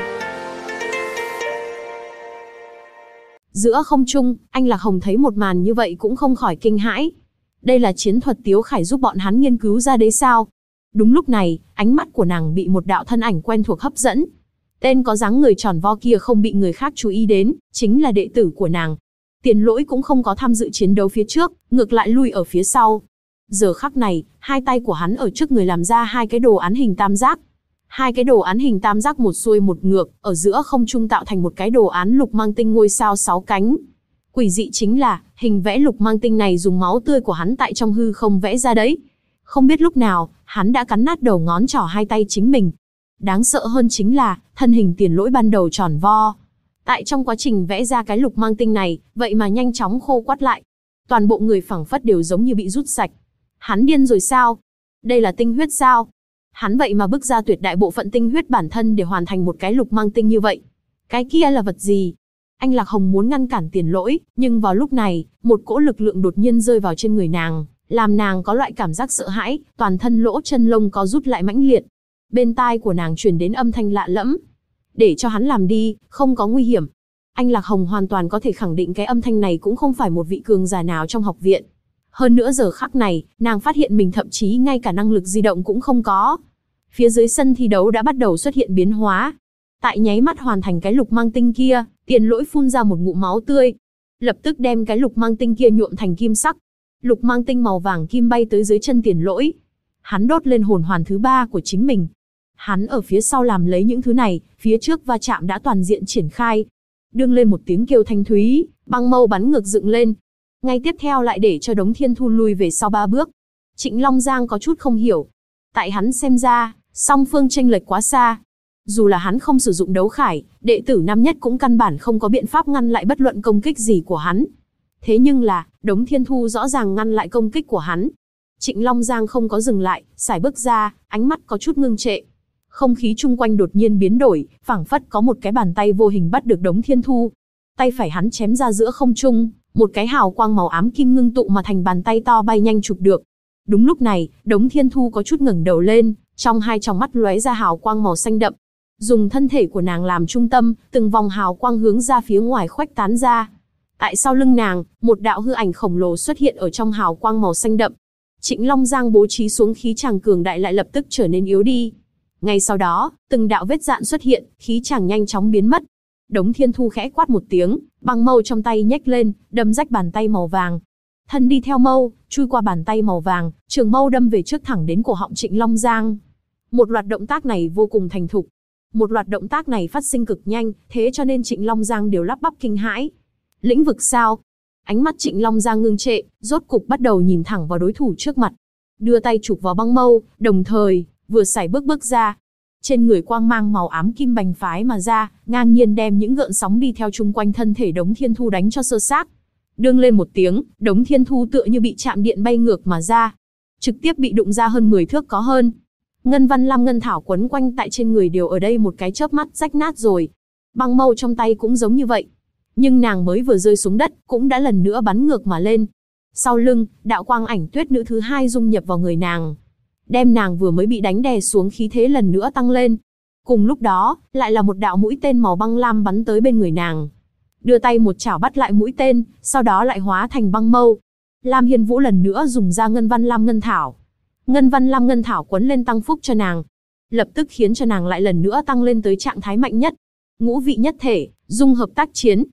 Giữa không trung, anh Lạc Hồng thấy một màn như vậy cũng không khỏi kinh hãi. Đây là chiến thuật Tiếu Khải giúp bọn hắn nghiên cứu ra đấy sao? Đúng lúc này, ánh mắt của nàng bị một đạo thân ảnh quen thuộc hấp dẫn. Tên có dáng người tròn vo kia không bị người khác chú ý đến, chính là đệ tử của nàng. Tiền Lỗi cũng không có tham dự chiến đấu phía trước, ngược lại lui ở phía sau. Giờ khắc này, hai tay của hắn ở trước người làm ra hai cái đồ án hình tam giác. Hai cái đồ án hình tam giác một xuôi một ngược, ở giữa không trung tạo thành một cái đồ án lục mang tinh ngôi sao 6 cánh. Quỷ dị chính là, hình vẽ lục mang tinh này dùng máu tươi của hắn tại trong hư không vẽ ra đấy. Không biết lúc nào, hắn đã cắn nát đầu ngón trỏ hai tay chính mình. Đáng sợ hơn chính là, thân hình Tiền Lỗi ban đầu tròn vo. Tại trong quá trình vẽ ra cái lục mang tinh này, vậy mà nhanh chóng khô quắt lại. Toàn bộ người phảng phất đều giống như bị rút sạch. Hắn điên rồi sao? Đây là tinh huyết sao? Hắn vậy mà bức ra tuyệt đại bộ phận tinh huyết bản thân để hoàn thành một cái lục mang tinh như vậy. Cái kia là vật gì? Anh Lạc Hồng muốn ngăn cản Tiền Lỗi, nhưng vào lúc này, một cỗ lực lượng đột nhiên rơi vào trên người nàng, làm nàng có loại cảm giác sợ hãi, toàn thân lỗ chân lông có rút lại mãnh liệt. Bên tai của nàng truyền đến âm thanh lạ lẫm. Để cho hắn làm đi, không có nguy hiểm. Anh Lạc Hồng hoàn toàn có thể khẳng định cái âm thanh này cũng không phải một vị cường giả nào trong học viện. Hơn nữa giờ khắc này, nàng phát hiện mình thậm chí ngay cả năng lực di động cũng không có. Phía dưới sân thi đấu đã bắt đầu xuất hiện biến hóa. Tại nháy mắt hoàn thành cái lục mang tinh kia, Tiền Lỗi phun ra một ngụm máu tươi. Lập tức đem cái lục mang tinh kia nhuộm thành kim sắc. Lục mang tinh màu vàng kim bay tới dưới chân Tiền Lỗi. Hắn đốt lên hồn hoàn thứ 3 của chính mình. Hắn ở phía sau làm lấy những thứ này, phía trước va chạm đã toàn diện triển khai. Đương lên một tiếng kêu thanh thúy, băng mâu bắn ngược dựng lên. Ngay tiếp theo lại để cho Đống Thiên Thu lui về sau 3 bước. Trịnh Long Giang có chút không hiểu. Tại hắn xem ra, song phương chênh lệch quá xa. Dù là hắn không sử dụng đấu khải, đệ tử năm nhất cũng căn bản không có biện pháp ngăn lại bất luận công kích gì của hắn. Thế nhưng là, Đống Thiên Thu rõ ràng ngăn lại công kích của hắn. Trịnh Long Giang không có dừng lại, sải bước ra, ánh mắt có chút ngưng trệ. Không khí chung quanh đột nhiên biến đổi, phảng phất có một cái bàn tay vô hình bắt được Đống Thiên Thu. Tay phải hắn chém ra giữa không trung, một cái hào quang màu ám kim ngưng tụ mà thành bàn tay to bay nhanh chụp được. Đúng lúc này, Đống Thiên Thu có chút ngẩng đầu lên, trong hai tròng mắt lóe ra hào quang màu xanh đậm. Dùng thân thể của nàng làm trung tâm, từng vòng hào quang hướng ra phía ngoài khuếch tán ra. Tại sau lưng nàng, một đạo hư ảnh khổng lồ xuất hiện ở trong hào quang màu xanh đậm. Trịnh Long Giang bố trí xuống khí chàng cường đại lại lập tức trở nên yếu đi. Ngay sau đó, từng đạo vết dạn xuất hiện, khí chàng nhanh chóng biến mất. Đống Thiên Thu khẽ quát một tiếng, băng mâu trong tay nhếch lên, đâm rách bàn tay màu vàng. Thân đi theo mâu, chui qua bàn tay màu vàng, trường mâu đâm về trước thẳng đến cổ họng Trịnh Long Giang. Một loạt động tác này vô cùng thành thục. Một loạt động tác này phát sinh cực nhanh, thế cho nên Trịnh Long Giang đều lắp bắp kinh hãi. Lĩnh vực sao? Ánh mắt Trịnh Long Giang ngưng trệ, rốt cục bắt đầu nhìn thẳng vào đối thủ trước mặt. Đưa tay chụp vào băng mâu, đồng thời, vừa sải bước ra. Trên người quang mang màu ám kim bành phái mà ra, ngang nhiên đem những gợn sóng đi theo chung quanh thân thể Đống Thiên Thu đánh cho sơ xác. Đương lên một tiếng, Đống Thiên Thu tựa như bị chạm điện bay ngược mà ra. Trực tiếp bị đụng ra hơn 10 thước có hơn. Ngân văn lam ngân thảo quấn quanh tại trên người đều ở đây một cái chớp mắt rách nát rồi. Băng mâu trong tay cũng giống như vậy. Nhưng nàng mới vừa rơi xuống đất, cũng đã lần nữa bắn ngược mà lên. Sau lưng, đạo quang ảnh tuyết nữ thứ 2 dung nhập vào người nàng. Đem nàng vừa mới bị đánh đè xuống khí thế lần nữa tăng lên. Cùng lúc đó, lại là một đạo mũi tên màu băng lam bắn tới bên người nàng. Đưa tay một chảo bắt lại mũi tên, sau đó lại hóa thành băng mâu. Lam Hiên Vũ lần nữa dùng ra ngân văn lam ngân thảo. Ngân văn lam ngân thảo quấn lên tăng phúc cho nàng. Lập tức khiến cho nàng lại lần nữa tăng lên tới trạng thái mạnh nhất. Ngũ vị nhất thể, dung hợp tác chiến.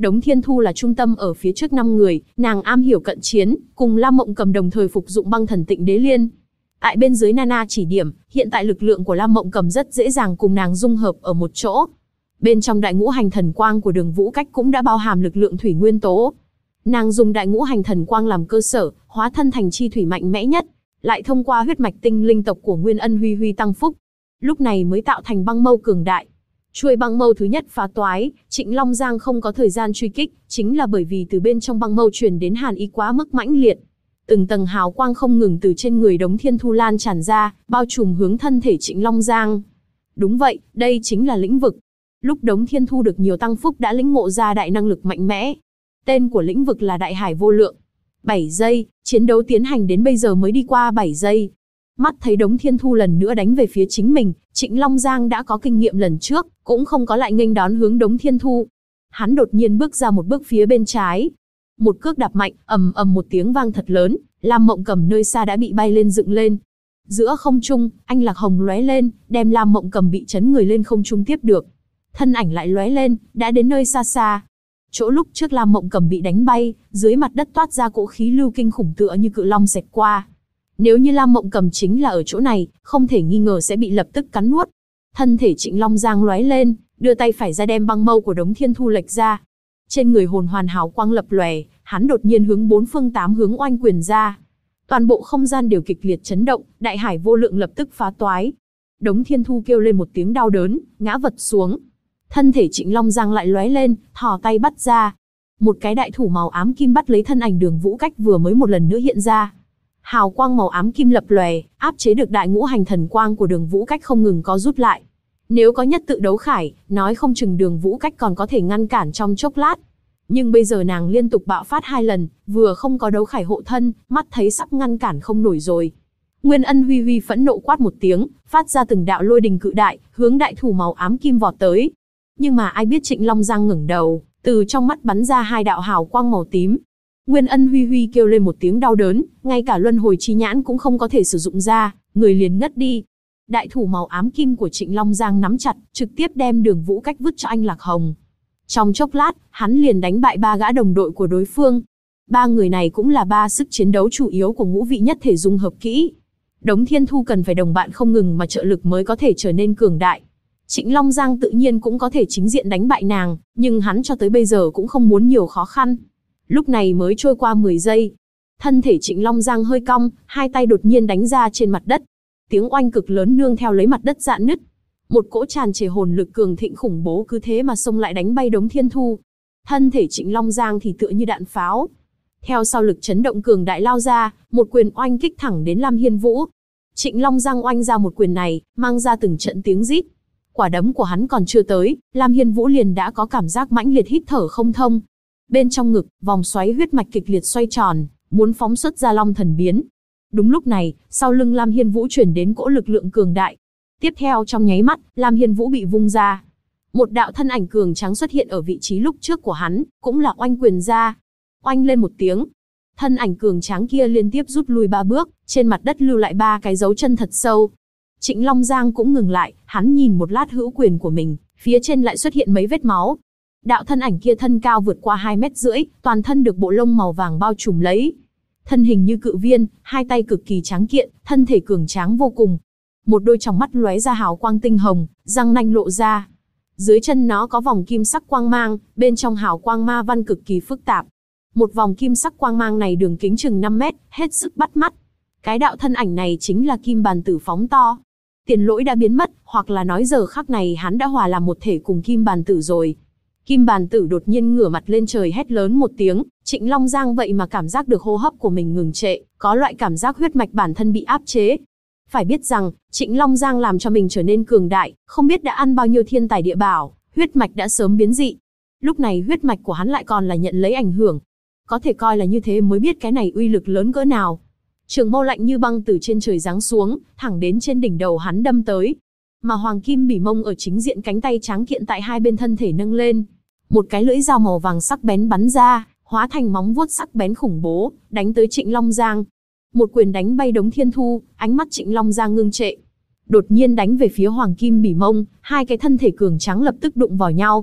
Đống Thiên Thu là trung tâm ở phía trước 5 người, nàng am hiểu cận chiến, cùng Lam Mộng Cầm đồng thời phục dụng băng thần tịnh đế liên. Tại bên dưới Nana chỉ điểm, hiện tại lực lượng của Lam Mộng Cầm rất dễ dàng cùng nàng dung hợp ở một chỗ. Bên trong đại ngũ hành thần quang của Đường Vũ Cách cũng đã bao hàm lực lượng thủy nguyên tố. Nàng dùng đại ngũ hành thần quang làm cơ sở, hóa thân thành chi thủy mạnh mẽ nhất, lại thông qua huyết mạch tinh linh tộc của Nguyên Ân Huy Huy tăng phúc. Lúc này mới tạo thành băng mâu cường đại. Chuôi băng mâu thứ nhất phá toái, Trịnh Long Giang không có thời gian truy kích, chính là bởi vì từ bên trong băng mâu truyền đến hàn ý quá mức mãnh liệt. Từng tầng hào quang không ngừng từ trên người Đống Thiên Thu lan tràn ra, bao trùm hướng thân thể Trịnh Long Giang. Đúng vậy, đây chính là lĩnh vực. Lúc Đống Thiên Thu được nhiều tăng phúc đã lĩnh ngộ ra đại năng lực mạnh mẽ. Tên của lĩnh vực là Đại Hải Vô Lượng. 7 giây, chiến đấu tiến hành đến bây giờ mới đi qua 7 giây. Mắt thấy Đống Thiên Thu lần nữa đánh về phía chính mình, Trịnh Long Giang đã có kinh nghiệm lần trước, cũng không có lại nghênh đón hướng Đống Thiên Thu. Hắn đột nhiên bước ra một bước phía bên trái. Một cước đạp mạnh, ầm ầm một tiếng vang thật lớn, Lam Mộng Cầm nơi xa đã bị bay lên dựng lên. Giữa không trung, anh Lạc Hồng lóe lên, đem Lam Mộng Cầm bị chấn người lên không trung tiếp được. Thân ảnh lại lóe lên, đã đến nơi xa xa. Chỗ lúc trước Lam Mộng Cầm bị đánh bay, dưới mặt đất toát ra cỗ khí lưu kinh khủng tựa như cự long xẹt qua. Nếu như Lam Mộng Cầm chính là ở chỗ này, không thể nghi ngờ sẽ bị lập tức cắn nuốt. Thân thể Trịnh Long Giang lóe lên, đưa tay phải ra đem băng mâu của Đống Thiên Thu lệch ra. Trên người hồn hoàn hào quang lập lòe, hắn đột nhiên hướng 4 phương 8 hướng oanh quyền ra. Toàn bộ không gian đều kịch liệt chấn động, Đại Hải Vô Lượng lập tức phá toái. Đống Thiên Thu kêu lên một tiếng đau đớn, ngã vật xuống. Thân thể Trịnh Long Giang lại lóe lên, thò tay bắt ra. Một cái đại thủ màu ám kim bắt lấy thân ảnh Đường Vũ Cách vừa mới một lần nữa hiện ra. Hào quang màu ám kim lập lòe, áp chế được đại ngũ hành thần quang của Đường Vũ Cách không ngừng có rút lại. Nếu có nhất tự đấu khải, nói không chừng Đường Vũ Cách còn có thể ngăn cản trong chốc lát. Nhưng bây giờ nàng liên tục bạo phát 2 lần, vừa không có đấu khải hộ thân, mắt thấy sắp ngăn cản không nổi rồi. Nguyên Ân Huy Huy phẫn nộ quát một tiếng, phát ra từng đạo lôi đình cự đại, hướng đại thủ màu ám kim vọt tới. Nhưng mà ai biết Trịnh Long Giang ngẩng đầu, từ trong mắt bắn ra 2 đạo hào quang màu tím. Nguyên Ân Huy Huy kêu lên một tiếng đau đớn, ngay cả luân hồi chi nhãn cũng không có thể sử dụng ra, người liền ngất đi. Đại thủ màu ám kim của Trịnh Long Giang nắm chặt, trực tiếp đem Đường Vũ Cách vứt cho anh Lạc Hồng. Trong chốc lát, hắn liền đánh bại 3 gã đồng đội của đối phương. 3 người này cũng là 3 sức chiến đấu chủ yếu của ngũ vị nhất thể dung hợp kỹ. Đống Thiên Thu cần phải đồng bạn không ngừng mà trợ lực mới có thể trở nên cường đại. Trịnh Long Giang tự nhiên cũng có thể chính diện đánh bại nàng, nhưng hắn cho tới bây giờ cũng không muốn nhiều khó khăn. Lúc này mới trôi qua 10 giây. Thân thể Trịnh Long Giang hơi cong, 2 tay đột nhiên đánh ra trên mặt đất. Tiếng oanh cực lớn nương theo lấy mặt đất rạn nứt. Một cỗ tràn trề hồn lực cường thịnh khủng bố cứ thế mà xông lại đánh bay Đống Thiên Thu. Thân thể Trịnh Long Giang thì tựa như đạn pháo. Theo sau lực chấn động cường đại lao ra, một quyền oanh kích thẳng đến Lam Hiên Vũ. Trịnh Long Giang oanh ra một quyền này, mang ra từng trận tiếng rít. Quả đấm của hắn còn chưa tới, Lam Hiên Vũ liền đã có cảm giác mãnh liệt hít thở không thông. Bên trong ngực, vòng xoáy huyết mạch kịch liệt xoay tròn, muốn phóng xuất ra Long Thần Biến. Đúng lúc này, sau lưng Lam Hiên Vũ truyền đến cỗ lực lượng cường đại. Tiếp theo trong nháy mắt, Lam Hiên Vũ bị vung ra. Một đạo thân ảnh cường tráng xuất hiện ở vị trí lúc trước của hắn, cũng là oanh quyền ra. Oanh lên một tiếng. Thân ảnh cường tráng kia liên tiếp rút lui 3 bước, trên mặt đất lưu lại 3 cái dấu chân thật sâu. Trịnh Long Giang cũng ngừng lại, hắn nhìn một lát hữu quyền của mình, phía trên lại xuất hiện mấy vết máu. Đạo thân ảnh kia thân cao vượt qua 2,5 mét, toàn thân được bộ lông màu vàng bao trùm lấy. Thân hình như cự viên, 2 tay cực kỳ tráng kiện, thân thể cường tráng vô cùng. Một đôi tròng mắt lóe ra hào quang tinh hồng, răng nanh lộ ra. Dưới chân nó có vòng kim sắc quang mang, bên trong hào quang ma văn cực kỳ phức tạp. Một vòng kim sắc quang mang này đường kính chừng 5 mét, hết sức bắt mắt. Cái đạo thân ảnh này chính là Kim Bàn Tử phóng to. Tiền Lỗi đã biến mất, hoặc là nói giờ khắc này hắn đã hòa làm một thể cùng Kim Bàn Tử rồi. Kim Bàn Tử đột nhiên ngửa mặt lên trời hét lớn một tiếng, Trịnh Long Giang vậy mà cảm giác được hô hấp của mình ngừng trệ, có loại cảm giác huyết mạch bản thân bị áp chế. Phải biết rằng, Trịnh Long Giang làm cho mình trở nên cường đại, không biết đã ăn bao nhiêu thiên tài địa bảo, huyết mạch đã sớm biến dị. Lúc này huyết mạch của hắn lại còn là nhận lấy ảnh hưởng. Có thể coi là như thế mới biết cái này uy lực lớn cỡ nào. Trường mâu lạnh như băng từ trên trời giáng xuống, thẳng đến trên đỉnh đầu hắn đâm tới. Mà hoàng kim bỉ mông ở chính diện cánh tay tráng kiện tại hai bên thân thể nâng lên. Một cái lưỡi dao màu vàng sắc bén bắn ra, hóa thành móng vuốt sắc bén khủng bố, đánh tới Trịnh Long Giang. Một quyền đánh bay Đống Thiên Thu, ánh mắt Trịnh Long Giang ngưng trệ. Đột nhiên đánh về phía hoàng kim bỉ mông, hai cái thân thể cường tráng lập tức đụng vào nhau.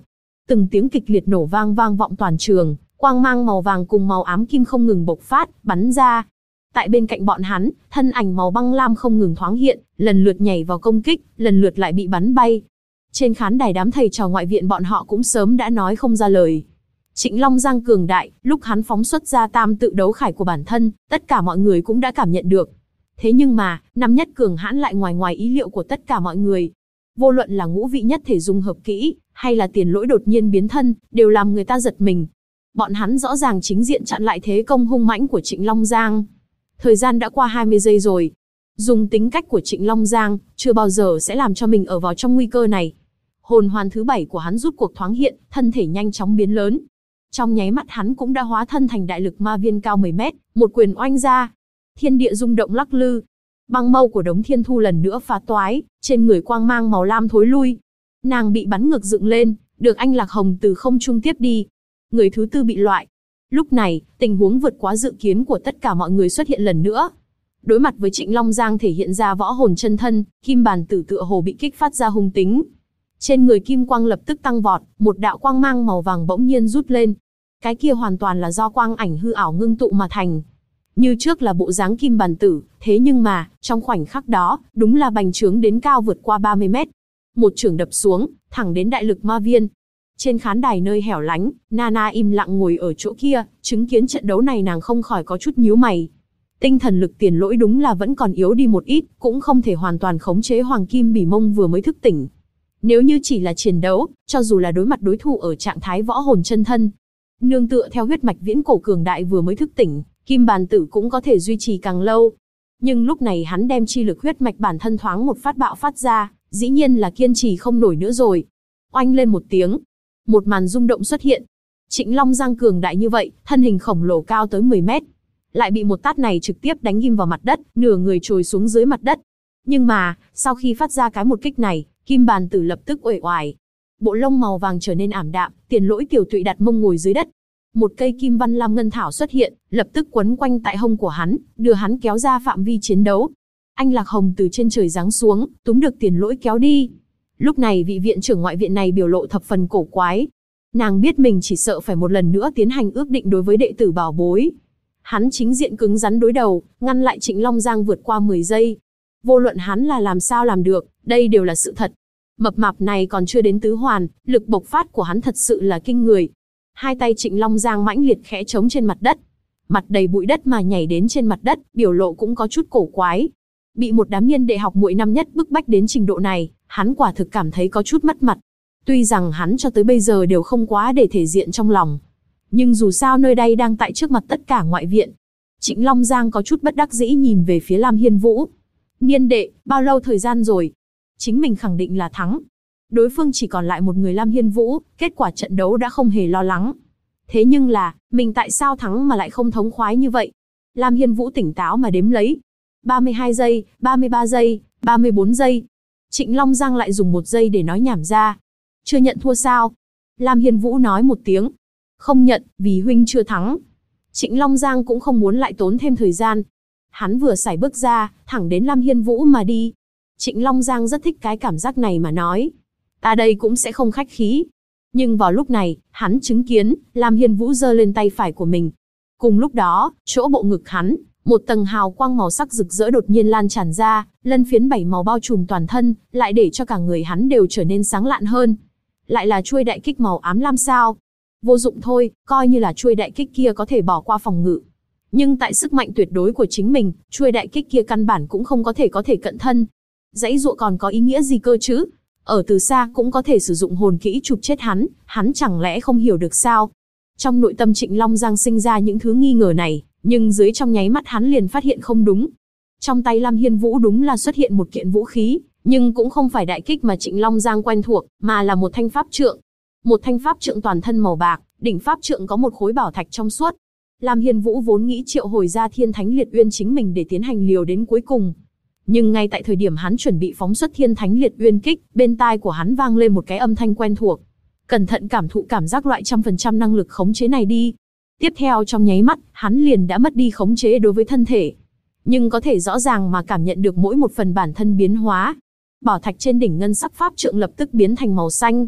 Từng tiếng kịch liệt nổ vang vang vọng toàn trường, quang mang màu vàng cùng màu ám kim không ngừng bộc phát, bắn ra. Tại bên cạnh bọn hắn, thân ảnh màu băng lam không ngừng thoáng hiện, lần lượt nhảy vào công kích, lần lượt lại bị bắn bay. Trên khán đài đám thầy trò ngoại viện bọn họ cũng sớm đã nói không ra lời. Trịnh Long Giang cường đại, lúc hắn phóng xuất ra tam tự đấu khải của bản thân, tất cả mọi người cũng đã cảm nhận được. Thế nhưng mà, năm nhất cường hãn lại ngoài ý liệu của tất cả mọi người. Vô luận là ngũ vị nhất thể dung hợp kỹ, hay là tiền lỗi đột nhiên biến thân, đều làm người ta giật mình. Bọn hắn rõ ràng chính diện chặn lại thế công hung mãnh của Trịnh Long Giang. Thời gian đã qua 20 giây rồi. Dùng tính cách của Trịnh Long Giang, chưa bao giờ sẽ làm cho mình ở vào trong nguy cơ này. Hồn hoàn thứ 7 của hắn rút cuộc thoáng hiện, thân thể nhanh chóng biến lớn. Trong nháy mắt hắn cũng đã hóa thân thành đại lực ma viên cao 10 mét, một quyền oanh ra. Thiên địa rung động lắc lư. Băng mâu của Đống Thiên Thu lần nữa phá toái, trên người quang mang màu lam thối lui. Nàng bị bắn ngược dựng lên, được anh Lạc Hồng từ không trung tiếp đi. Người thứ tư bị loại. Lúc này, tình huống vượt quá dự kiến của tất cả mọi người xuất hiện lần nữa. Đối mặt với Trịnh Long Giang thể hiện ra võ hồn chân thân, Kim Bàn Tử tựa hồ bị kích phát ra hung tính. Trên người kim quang lập tức tăng vọt, một đạo quang mang màu vàng bỗng nhiên rút lên. Cái kia hoàn toàn là do quang ảnh hư ảo ngưng tụ mà thành. Như trước là bộ dáng Kim Bàn Tử, thế nhưng mà, trong khoảnh khắc đó, đúng là bành trướng đến cao vượt qua 30 mét. Một chưởng đập xuống, thẳng đến đại lực ma viên. Trên khán đài nơi hẻo lánh, Nana im lặng ngồi ở chỗ kia, chứng kiến trận đấu này nàng không khỏi có chút nhíu mày. Tinh thần lực Tiền Lỗi đúng là vẫn còn yếu đi một ít, cũng không thể hoàn toàn khống chế Hoàng Kim Bỉ Mông vừa mới thức tỉnh. Nếu như chỉ là chiến đấu, cho dù là đối mặt đối thủ ở trạng thái võ hồn chân thân, nương tựa theo huyết mạch viễn cổ cường đại vừa mới thức tỉnh, Kim Bàn Tử cũng có thể duy trì càng lâu. Nhưng lúc này hắn đem chi lực huyết mạch bản thân thoáng một phát bạo phát ra, dĩ nhiên là kiên trì không nổi nữa rồi. Oanh lên một tiếng, một màn rung động xuất hiện. Trịnh Long Giang cường đại như vậy, thân hình khổng lồ cao tới 10 mét. Lại bị một tát này trực tiếp đánh ghim vào mặt đất, nửa người trồi xuống dưới mặt đất. Nhưng mà, sau khi phát ra cái một kích này, Kim Bàn Tử lập tức uể oải. Bộ lông màu vàng trở nên ảm đạm, Tiền Lỗi tiểu tụy đặt mông ngồi dưới đất. Một cây kim văn lam ngân thảo xuất hiện, lập tức quấn quanh tại hông của hắn, đưa hắn kéo ra phạm vi chiến đấu. Anh Lạc Hồng từ trên trời giáng xuống, túm được Tiền Lỗi kéo đi. Lúc này vị viện trưởng ngoại viện này biểu lộ thập phần cổ quái. Nàng biết mình chỉ sợ phải một lần nữa tiến hành ước định đối với đệ tử bảo bối. Hắn chính diện cứng rắn đối đầu, ngăn lại Trịnh Long Giang vượt qua 10 giây. Vô luận hắn là làm sao làm được, đây đều là sự thật. Mập mạp này còn chưa đến tứ hoàn, lực bộc phát của hắn thật sự là kinh người. Hai tay Trịnh Long Giang mãnh liệt khẽ trống trên mặt đất. Mặt đầy bụi đất mà nhảy đến trên mặt đất, biểu lộ cũng có chút cổ quái. Bị một đám niên đệ học muội năm nhất bức bách đến trình độ này, hắn quả thực cảm thấy có chút mất mặt. Tuy rằng hắn cho tới bây giờ đều không quá để thể diện trong lòng. Nhưng dù sao nơi đây đang tại trước mặt tất cả ngoại viện. Trịnh Long Giang có chút bất đắc dĩ nhìn về phía Lam Hiên Vũ. Niên đệ, bao lâu thời gian rồi? Chính mình khẳng định là thắng. Đối phương chỉ còn lại một người Lam Hiên Vũ, kết quả trận đấu đã không hề lo lắng. Thế nhưng là, mình tại sao thắng mà lại không thống khoái như vậy? Lam Hiên Vũ tỉnh táo mà đếm lấy. 32 giây, 33 giây, 34 giây. Trịnh Long Giang lại dùng 1 giây để nói nhảm ra. Chưa nhận thua sao? Lam Hiên Vũ nói một tiếng. Không nhận, vì huynh chưa thắng. Trịnh Long Giang cũng không muốn lại tốn thêm thời gian. Hắn vừa sải bước ra, thẳng đến Lam Hiên Vũ mà đi. Trịnh Long Giang rất thích cái cảm giác này mà nói. Ta đây cũng sẽ không khách khí. Nhưng vào lúc này, hắn chứng kiến, Lam Hiên Vũ giơ lên tay phải của mình. Cùng lúc đó, chỗ bộ ngực hắn, một tầng hào quang màu sắc rực rỡ đột nhiên lan tràn ra, lân phiến 7 màu bao trùm toàn thân, lại để cho cả người hắn đều trở nên sáng lạn hơn. Lại là chuôi đại kích màu ám lam sao? Vô dụng thôi, coi như là chuôi đại kích kia có thể bỏ qua phòng ngự. Nhưng tại sức mạnh tuyệt đối của chính mình, chuôi đại kích kia căn bản cũng không có thể cận thân. Dãy dụa còn có ý nghĩa gì cơ chứ? Ở từ xa cũng có thể sử dụng hồn kỹ chụp chết hắn chẳng lẽ không hiểu được sao? Trong nội tâm Trịnh Long Giang sinh ra những thứ nghi ngờ này, nhưng dưới trong nháy mắt hắn liền phát hiện không đúng. Trong tay Lam Hiên Vũ đúng là xuất hiện một kiện vũ khí, nhưng cũng không phải đại kích mà Trịnh Long Giang quen thuộc, mà là một thanh pháp trượng. Một thanh pháp trượng toàn thân màu bạc, đỉnh pháp trượng có một khối bảo thạch trong suốt. Lam Hiên Vũ vốn nghĩ triệu hồi ra Thiên Thánh Liệt Uyên chính mình để tiến hành liều đến cuối cùng. Nhưng ngay tại thời điểm hắn chuẩn bị phóng xuất Thiên Thánh Liệt Uyên kích, bên tai của hắn vang lên một cái âm thanh quen thuộc. Cẩn thận cảm thụ cảm giác loại 100% năng lực khống chế này đi. Tiếp theo trong nháy mắt, hắn liền đã mất đi khống chế đối với thân thể. Nhưng có thể rõ ràng mà cảm nhận được mỗi một phần bản thân biến hóa. Bảo thạch trên đỉnh ngân sắc pháp trượng lập tức biến thành màu xanh.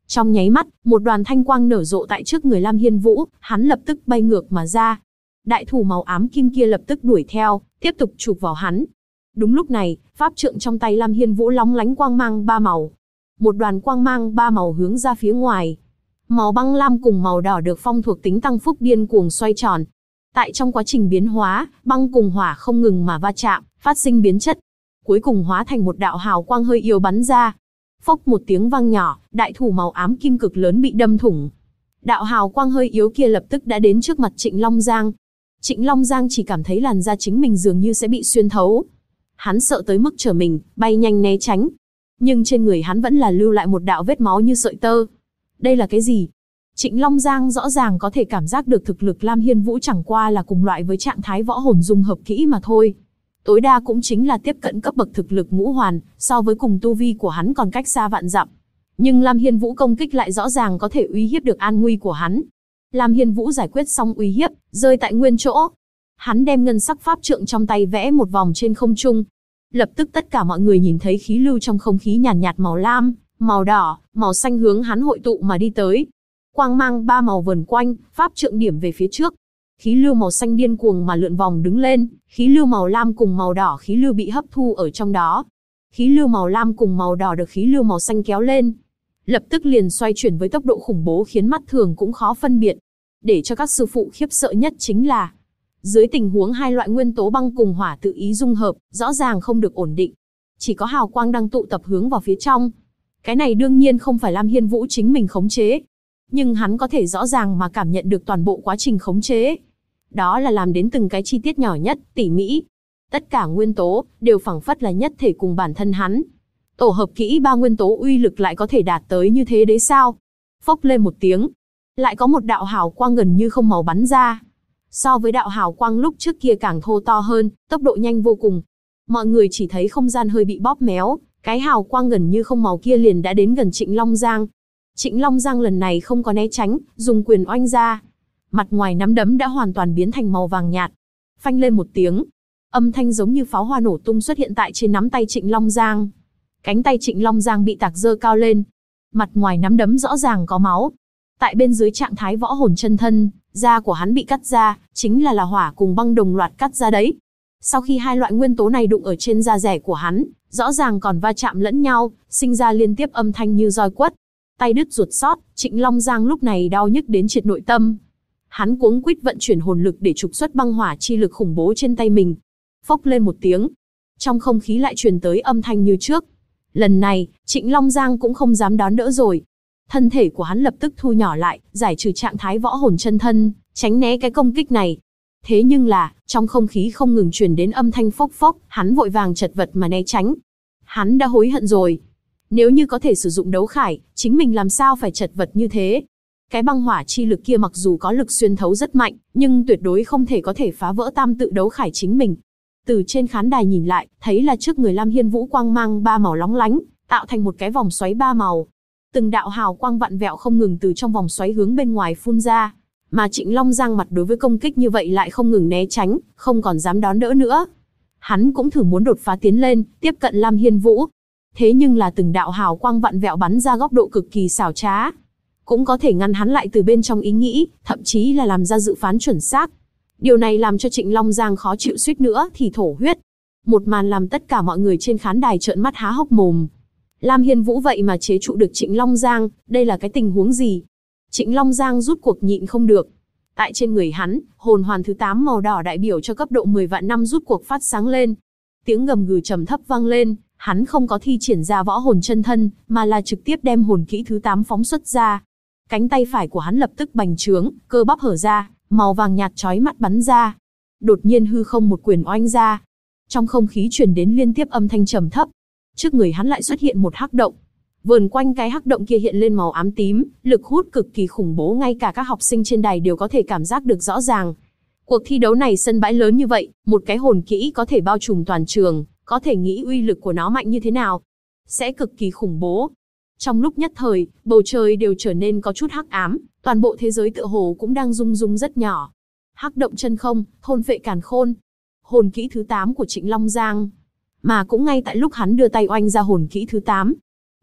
Trong nháy mắt, một đoàn thanh quang nở rộ tại trước người Lam Hiên Vũ, hắn lập tức bay ngược mà ra. Đại thủ màu ám kim kia lập tức đuổi theo, tiếp tục chụp vào hắn. Đúng lúc này, pháp trượng trong tay Lam Hiên Vũ lóng lánh quang mang ba màu. Một đoàn quang mang ba màu hướng ra phía ngoài. Màu băng lam cùng màu đỏ được phong thuộc tính tăng phúc điên cuồng xoay tròn. Tại trong quá trình biến hóa, băng cùng hỏa không ngừng mà va chạm, phát sinh biến chất. Cuối cùng hóa thành một đạo hào quang hơi yếu bắn ra. Phốc một tiếng vang nhỏ, đại thủ màu ám kim cực lớn bị đâm thủng. Đạo hào quang hơi yếu kia lập tức đã đến trước mặt Trịnh Long Giang. Trịnh Long Giang chỉ cảm thấy làn da chính mình dường như sẽ bị xuyên thấu. Hắn sợ tới mức trở mình, bay nhanh né tránh. Nhưng trên người hắn vẫn là lưu lại một đạo vết máu như sợi tơ. Đây là cái gì? Trịnh Long Giang rõ ràng có thể cảm giác được thực lực Lam Hiên Vũ chẳng qua là cùng loại với trạng thái võ hồn dung hợp kỹ mà thôi. Tối đa cũng chính là tiếp cận cấp bậc thực lực ngũ hoàn, so với cùng tu vi của hắn còn cách xa vạn dặm. Nhưng Lam Hiên Vũ công kích lại rõ ràng có thể uy hiếp được an nguy của hắn. Lam Hiên Vũ giải quyết xong uy hiếp, rơi tại nguyên chỗ. Hắn đem ngân sắc pháp trượng trong tay vẽ một vòng trên không trung. Lập tức tất cả mọi người nhìn thấy khí lưu trong không khí nhàn nhạt màu lam, màu đỏ, màu xanh hướng hắn hội tụ mà đi tới. Quang mang ba màu vần quanh, pháp trượng điểm về phía trước. Khí lưu màu xanh điên cuồng mà lượn vòng đứng lên, khí lưu màu lam cùng màu đỏ khí lưu bị hấp thu ở trong đó. Khí lưu màu lam cùng màu đỏ được khí lưu màu xanh kéo lên. Lập tức liền xoay chuyển với tốc độ khủng bố khiến mắt thường cũng khó phân biệt. Để cho các sư phụ khiếp sợ nhất chính là, dưới tình huống hai loại nguyên tố băng cùng hỏa tự ý dung hợp, rõ ràng không được ổn định. Chỉ có hào quang đang tụ tập hướng vào phía trong. Cái này đương nhiên không phải Lam Hiên Vũ chính mình khống chế. Nhưng hắn có thể rõ ràng mà cảm nhận được toàn bộ quá trình khống chế. Đó là làm đến từng cái chi tiết nhỏ nhất, tỉ mỉ. Tất cả nguyên tố, đều phảng phất là nhất thể cùng bản thân hắn. Tổ hợp kỹ ba nguyên tố uy lực lại có thể đạt tới như thế đấy sao? Phốc lên một tiếng. Lại có một đạo hào quang gần như không màu bắn ra. So với đạo hào quang lúc trước kia càng thô to hơn, tốc độ nhanh vô cùng. Mọi người chỉ thấy không gian hơi bị bóp méo, cái hào quang gần như không màu kia liền đã đến gần Trịnh Long Giang. Trịnh Long Giang lần này không có né tránh, dùng quyền oanh ra. Mặt ngoài nắm đấm đã hoàn toàn biến thành màu vàng nhạt. Phanh lên một tiếng. Âm thanh giống như pháo hoa nổ tung xuất hiện tại trên nắm tay Trịnh Long Giang. Cánh tay Trịnh Long Giang bị tạc dơ cao lên. Mặt ngoài nắm đấm rõ ràng có máu. Tại bên dưới trạng thái võ hồn chân thân, da của hắn bị cắt ra, chính là hỏa cùng băng đồng loạt cắt ra đấy. Sau khi hai loại nguyên tố này đụng ở trên da rẻ của hắn, rõ ràng còn va chạm lẫn nhau, sinh ra liên tiếp âm thanh như roi quất. Tay đứt ruột xót, Trịnh Long Giang lúc này đau nhức đến triệt nội tâm. Hắn cuống quýt vận chuyển hồn lực để trục xuất băng hỏa chi lực khủng bố trên tay mình. Phốc lên một tiếng. Trong không khí lại truyền tới âm thanh như trước. Lần này, Trịnh Long Giang cũng không dám đón đỡ rồi. Thân thể của hắn lập tức thu nhỏ lại, giải trừ trạng thái võ hồn chân thân, tránh né cái công kích này. Thế nhưng là, trong không khí không ngừng truyền đến âm thanh phốc phốc, hắn vội vàng chật vật mà né tránh. Hắn đã hối hận rồi. Nếu như có thể sử dụng đấu khải, chính mình làm sao phải chật vật như thế? Cái băng hỏa chi lực kia mặc dù có lực xuyên thấu rất mạnh, nhưng tuyệt đối không thể có thể phá vỡ tam tự đấu khải chính mình. Từ trên khán đài nhìn lại, thấy là trước người Lam Hiên Vũ quang mang ba màu lóng lánh, tạo thành một cái vòng xoáy ba màu. Từng đạo hào quang vặn vẹo không ngừng từ trong vòng xoáy hướng bên ngoài phun ra, mà Trịnh Long Giang mặt đối với công kích như vậy lại không ngừng né tránh, không còn dám đón đỡ nữa. Hắn cũng thử muốn đột phá tiến lên, tiếp cận Lam Hiên Vũ. Thế nhưng là từng đạo hào quang vặn vẹo bắn ra góc độ cực kỳ xảo trá, cũng có thể ngăn hắn lại từ bên trong ý nghĩ, thậm chí là làm ra dự phán chuẩn xác. Điều này làm cho Trịnh Long Giang khó chịu suýt nữa thì thổ huyết. Một màn làm tất cả mọi người trên khán đài trợn mắt há hốc mồm. Lam Hiên Vũ vậy mà chế trụ được Trịnh Long Giang, đây là cái tình huống gì? Trịnh Long Giang rút cuộc nhịn không được. Tại trên người hắn, hồn hoàn thứ 8 màu đỏ đại biểu cho cấp độ 10 vạn năm rút cuộc phát sáng lên. Tiếng gầm gừ trầm thấp vang lên, hắn không có thi triển ra võ hồn chân thân, mà là trực tiếp đem hồn kỹ thứ 8 phóng xuất ra. Cánh tay phải của hắn lập tức bành trướng, cơ bắp hở ra, màu vàng nhạt chói mắt bắn ra. Đột nhiên hư không một quyền oanh ra. Trong không khí truyền đến liên tiếp âm thanh trầm thấp. Trước người hắn lại xuất hiện một hắc động. Vờn quanh cái hắc động kia hiện lên màu ám tím, lực hút cực kỳ khủng bố, ngay cả các học sinh trên đài đều có thể cảm giác được rõ ràng. Cuộc thi đấu này sân bãi lớn như vậy, một cái hồn kỹ có thể bao trùm toàn trường, có thể nghĩ uy lực của nó mạnh như thế nào. Sẽ cực kỳ khủng bố. Trong lúc nhất thời, bầu trời đều trở nên có chút hắc ám, toàn bộ thế giới tựa hồ cũng đang rung rung rất nhỏ. Hắc động chân không, thôn phệ càn khôn. Hồn kỹ thứ 8 của Trịnh Long Giang. Mà cũng ngay tại lúc hắn đưa tay oanh ra hồn kỹ thứ 8,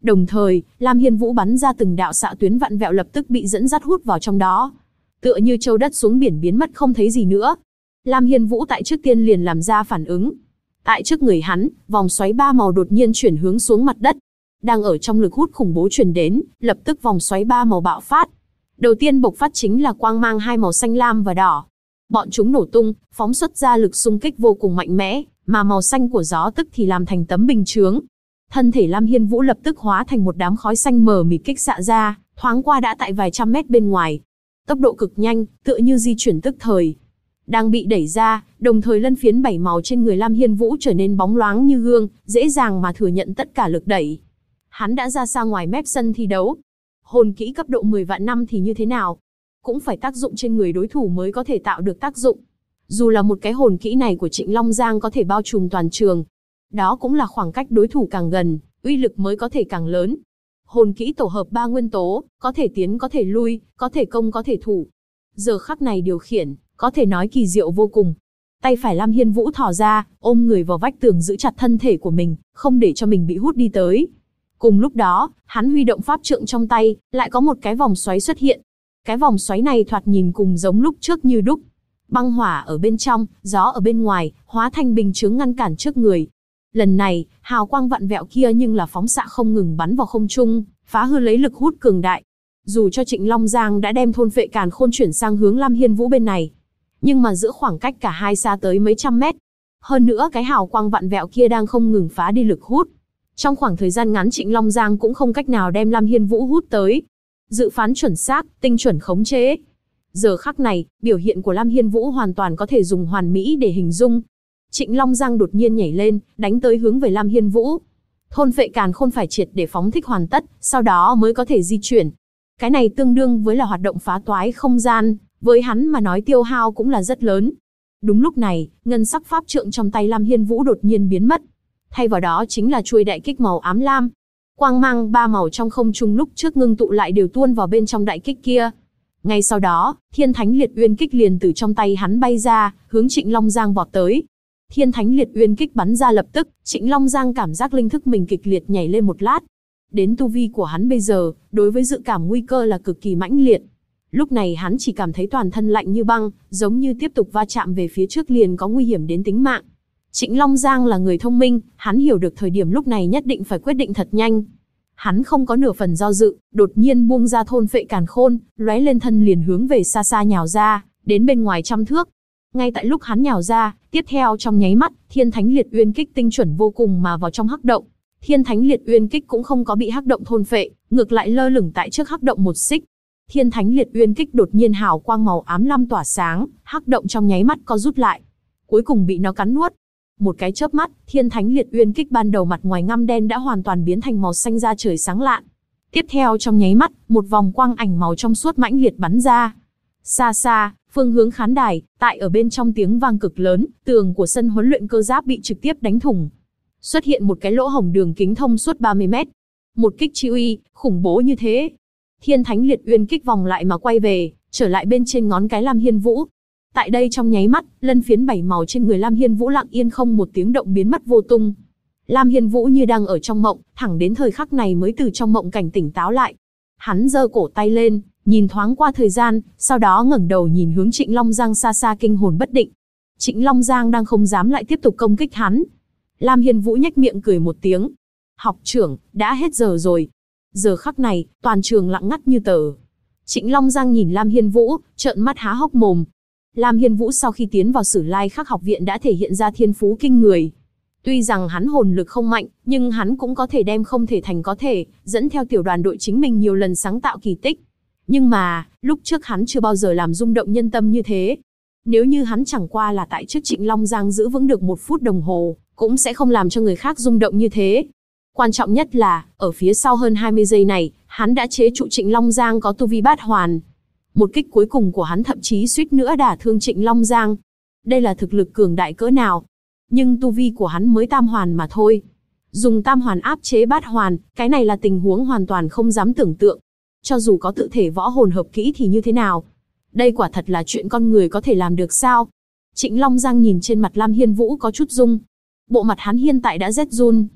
Đồng thời, Lam Hiên Vũ bắn ra từng đạo xạ tuyến vặn vẹo lập tức bị dẫn dắt hút vào trong đó. Tựa như châu đất xuống biển biến mất không thấy gì nữa. Lam Hiên Vũ tại trước tiên liền làm ra phản ứng. Tại trước người hắn, vòng xoáy 3 màu đột nhiên chuyển hướng xuống mặt đất. Đang ở trong lực hút khủng bố truyền đến, lập tức vòng xoáy 3 màu bạo phát. Đầu tiên bộc phát chính là quang mang hai màu xanh lam và đỏ. Bọn chúng nổ tung, phóng xuất ra lực xung kích vô cùng mạnh mẽ, mà màu xanh của gió tức thì làm thành tấm bình chướng. Thân thể Lam Hiên Vũ lập tức hóa thành một đám khói xanh mờ mịt kích xạ ra, thoáng qua đã tại vài trăm mét bên ngoài. Tốc độ cực nhanh, tựa như di chuyển tức thời. Đang bị đẩy ra, đồng thời lân phiến 7 màu trên người Lam Hiên Vũ trở nên bóng loáng như gương, dễ dàng mà thừa nhận tất cả lực đẩy. Hắn đã ra xa ngoài mép sân thi đấu. Hồn kỹ cấp độ 10 vạn năm thì như thế nào? Cũng phải tác dụng trên người đối thủ mới có thể tạo được tác dụng. Dù là một cái hồn kỹ này của Trịnh Long Giang có thể bao trùm toàn trường. Đó cũng là khoảng cách đối thủ càng gần, uy lực mới có thể càng lớn. Hồn kỹ tổ hợp 3 nguyên tố, có thể tiến có thể lui, có thể công có thể thủ. Giờ khắc này điều khiển, có thể nói kỳ diệu vô cùng. Tay phải Lam Hiên Vũ thò ra, ôm người vào vách tường giữ chặt thân thể của mình, không để cho mình bị hút đi tới. Cùng lúc đó, hắn huy động pháp trượng trong tay, lại có một cái vòng xoáy xuất hiện. Cái vòng xoáy này thoạt nhìn cùng giống lúc trước như đúc. Băng hỏa ở bên trong, gió ở bên ngoài, hóa thành bình chướng ngăn cản trước người. Lần này, hào quang vặn vẹo kia nhưng là phóng xạ không ngừng bắn vào không trung, phá hư lấy lực hút cường đại. Dù cho Trịnh Long Giang đã đem thôn phệ càn khôn chuyển sang hướng Lam Hiên Vũ bên này, nhưng mà giữa khoảng cách cả hai xa tới mấy trăm mét. Hơn nữa cái hào quang vặn vẹo kia đang không ngừng phá đi lực hút. Trong khoảng thời gian ngắn Trịnh Long Giang cũng không cách nào đem Lam Hiên Vũ hút tới. Dự phán chuẩn xác, tinh chuẩn khống chế. Giờ khắc này, biểu hiện của Lam Hiên Vũ hoàn toàn có thể dùng hoàn mỹ để hình dung. Trịnh Long Giang đột nhiên nhảy lên, đánh tới hướng về Lam Hiên Vũ. Thôn phệ càn khôn phải triệt để phóng thích hoàn tất, sau đó mới có thể di chuyển. Cái này tương đương với là hoạt động phá toái không gian, với hắn mà nói tiêu hao cũng là rất lớn. Đúng lúc này, ngân sắc pháp trượng trong tay Lam Hiên Vũ đột nhiên biến mất. Thay vào đó chính là chuôi đại kích màu ám lam. Quang mang 3 màu trong không trung lúc trước ngưng tụ lại đều tuôn vào bên trong đại kích kia. Ngay sau đó, Thiên Thánh Liệt Uyên kích liền từ trong tay hắn bay ra, hướng Trịnh Long Giang vọt tới. Thiên Thánh Liệt Uyên kích bắn ra lập tức, Trịnh Long Giang cảm giác linh thức mình kịch liệt nhảy lên một lát. Đến tu vi của hắn bây giờ, đối với dự cảm nguy cơ là cực kỳ mãnh liệt. Lúc này hắn chỉ cảm thấy toàn thân lạnh như băng, giống như tiếp tục va chạm về phía trước liền có nguy hiểm đến tính mạng. Trịnh Long Giang là người thông minh, hắn hiểu được thời điểm lúc này nhất định phải quyết định thật nhanh. Hắn không có nửa phần do dự, đột nhiên buông ra thôn phệ càn khôn, lóe lên thân liền hướng về xa xa nhào ra, đến bên ngoài trăm thước. Ngay tại lúc hắn nhào ra, tiếp theo trong nháy mắt, Thiên Thánh Liệt Uyên kích tinh chuẩn vô cùng mà vào trong hắc động. Thiên Thánh Liệt Uyên kích cũng không có bị hắc động thôn phệ, ngược lại lơ lửng tại trước hắc động một xích. Thiên Thánh Liệt Uyên kích đột nhiên hào quang màu ám lam tỏa sáng, hắc động trong nháy mắt co rút lại, cuối cùng bị nó cắn nuốt. Một cái chớp mắt, Thiên Thánh Liệt Uyên kích ban đầu mặt ngoài ngăm đen đã hoàn toàn biến thành màu xanh da trời sáng lạn. Tiếp theo trong nháy mắt, một vòng quang ảnh màu trong suốt mãnh liệt bắn ra. Xa xa, phương hướng khán đài, tại ở bên trong tiếng vang cực lớn, tường của sân huấn luyện cơ giáp bị trực tiếp đánh thủng. Xuất hiện một cái lỗ hổng đường kính thông suốt 30 mét. Một kích chi uy, khủng bố như thế. Thiên Thánh Liệt Uyên kích vòng lại mà quay về, trở lại bên trên ngón cái Lam Hiên Vũ. Tại đây trong nháy mắt, lân phiến 7 màu trên người Lam Hiên Vũ lặng yên không một tiếng động biến mất vô tung. Lam Hiên Vũ như đang ở trong mộng, thẳng đến thời khắc này mới từ trong mộng cảnh tỉnh táo lại. Hắn giơ cổ tay lên, nhìn thoáng qua thời gian, sau đó ngẩng đầu nhìn hướng Trịnh Long Giang xa xa kinh hồn bất định. Trịnh Long Giang đang không dám lại tiếp tục công kích hắn. Lam Hiên Vũ nhếch miệng cười một tiếng. Học trưởng, đã hết giờ rồi. Giờ khắc này, toàn trường lặng ngắt như tờ. Trịnh Long Giang nhìn Lam Hiên Vũ, trợn mắt há hốc mồm. Lam Hiên Vũ sau khi tiến vào Sử Lai Khắc học viện đã thể hiện ra thiên phú kinh người. Tuy rằng hắn hồn lực không mạnh, nhưng hắn cũng có thể đem không thể thành có thể, dẫn theo tiểu đoàn đội chính mình nhiều lần sáng tạo kỳ tích. Nhưng mà, lúc trước hắn chưa bao giờ làm rung động nhân tâm như thế. Nếu như hắn chẳng qua là tại trước Trịnh Long Giang giữ vững được 1 phút đồng hồ, cũng sẽ không làm cho người khác rung động như thế. Quan trọng nhất là, ở phía sau hơn 20 giây này, hắn đã chế trụ Trịnh Long Giang có tu vi bát hoàn. Một kích cuối cùng của hắn thậm chí suýt nữa đả thương Trịnh Long Giang. Đây là thực lực cường đại cỡ nào. Nhưng tu vi của hắn mới tam hoàn mà thôi. Dùng tam hoàn áp chế bát hoàn, cái này là tình huống hoàn toàn không dám tưởng tượng. Cho dù có tự thể võ hồn hợp kỹ thì như thế nào? Đây quả thật là chuyện con người có thể làm được sao? Trịnh Long Giang nhìn trên mặt Lam Hiên Vũ có chút rung. Bộ mặt hắn hiện tại đã rét run.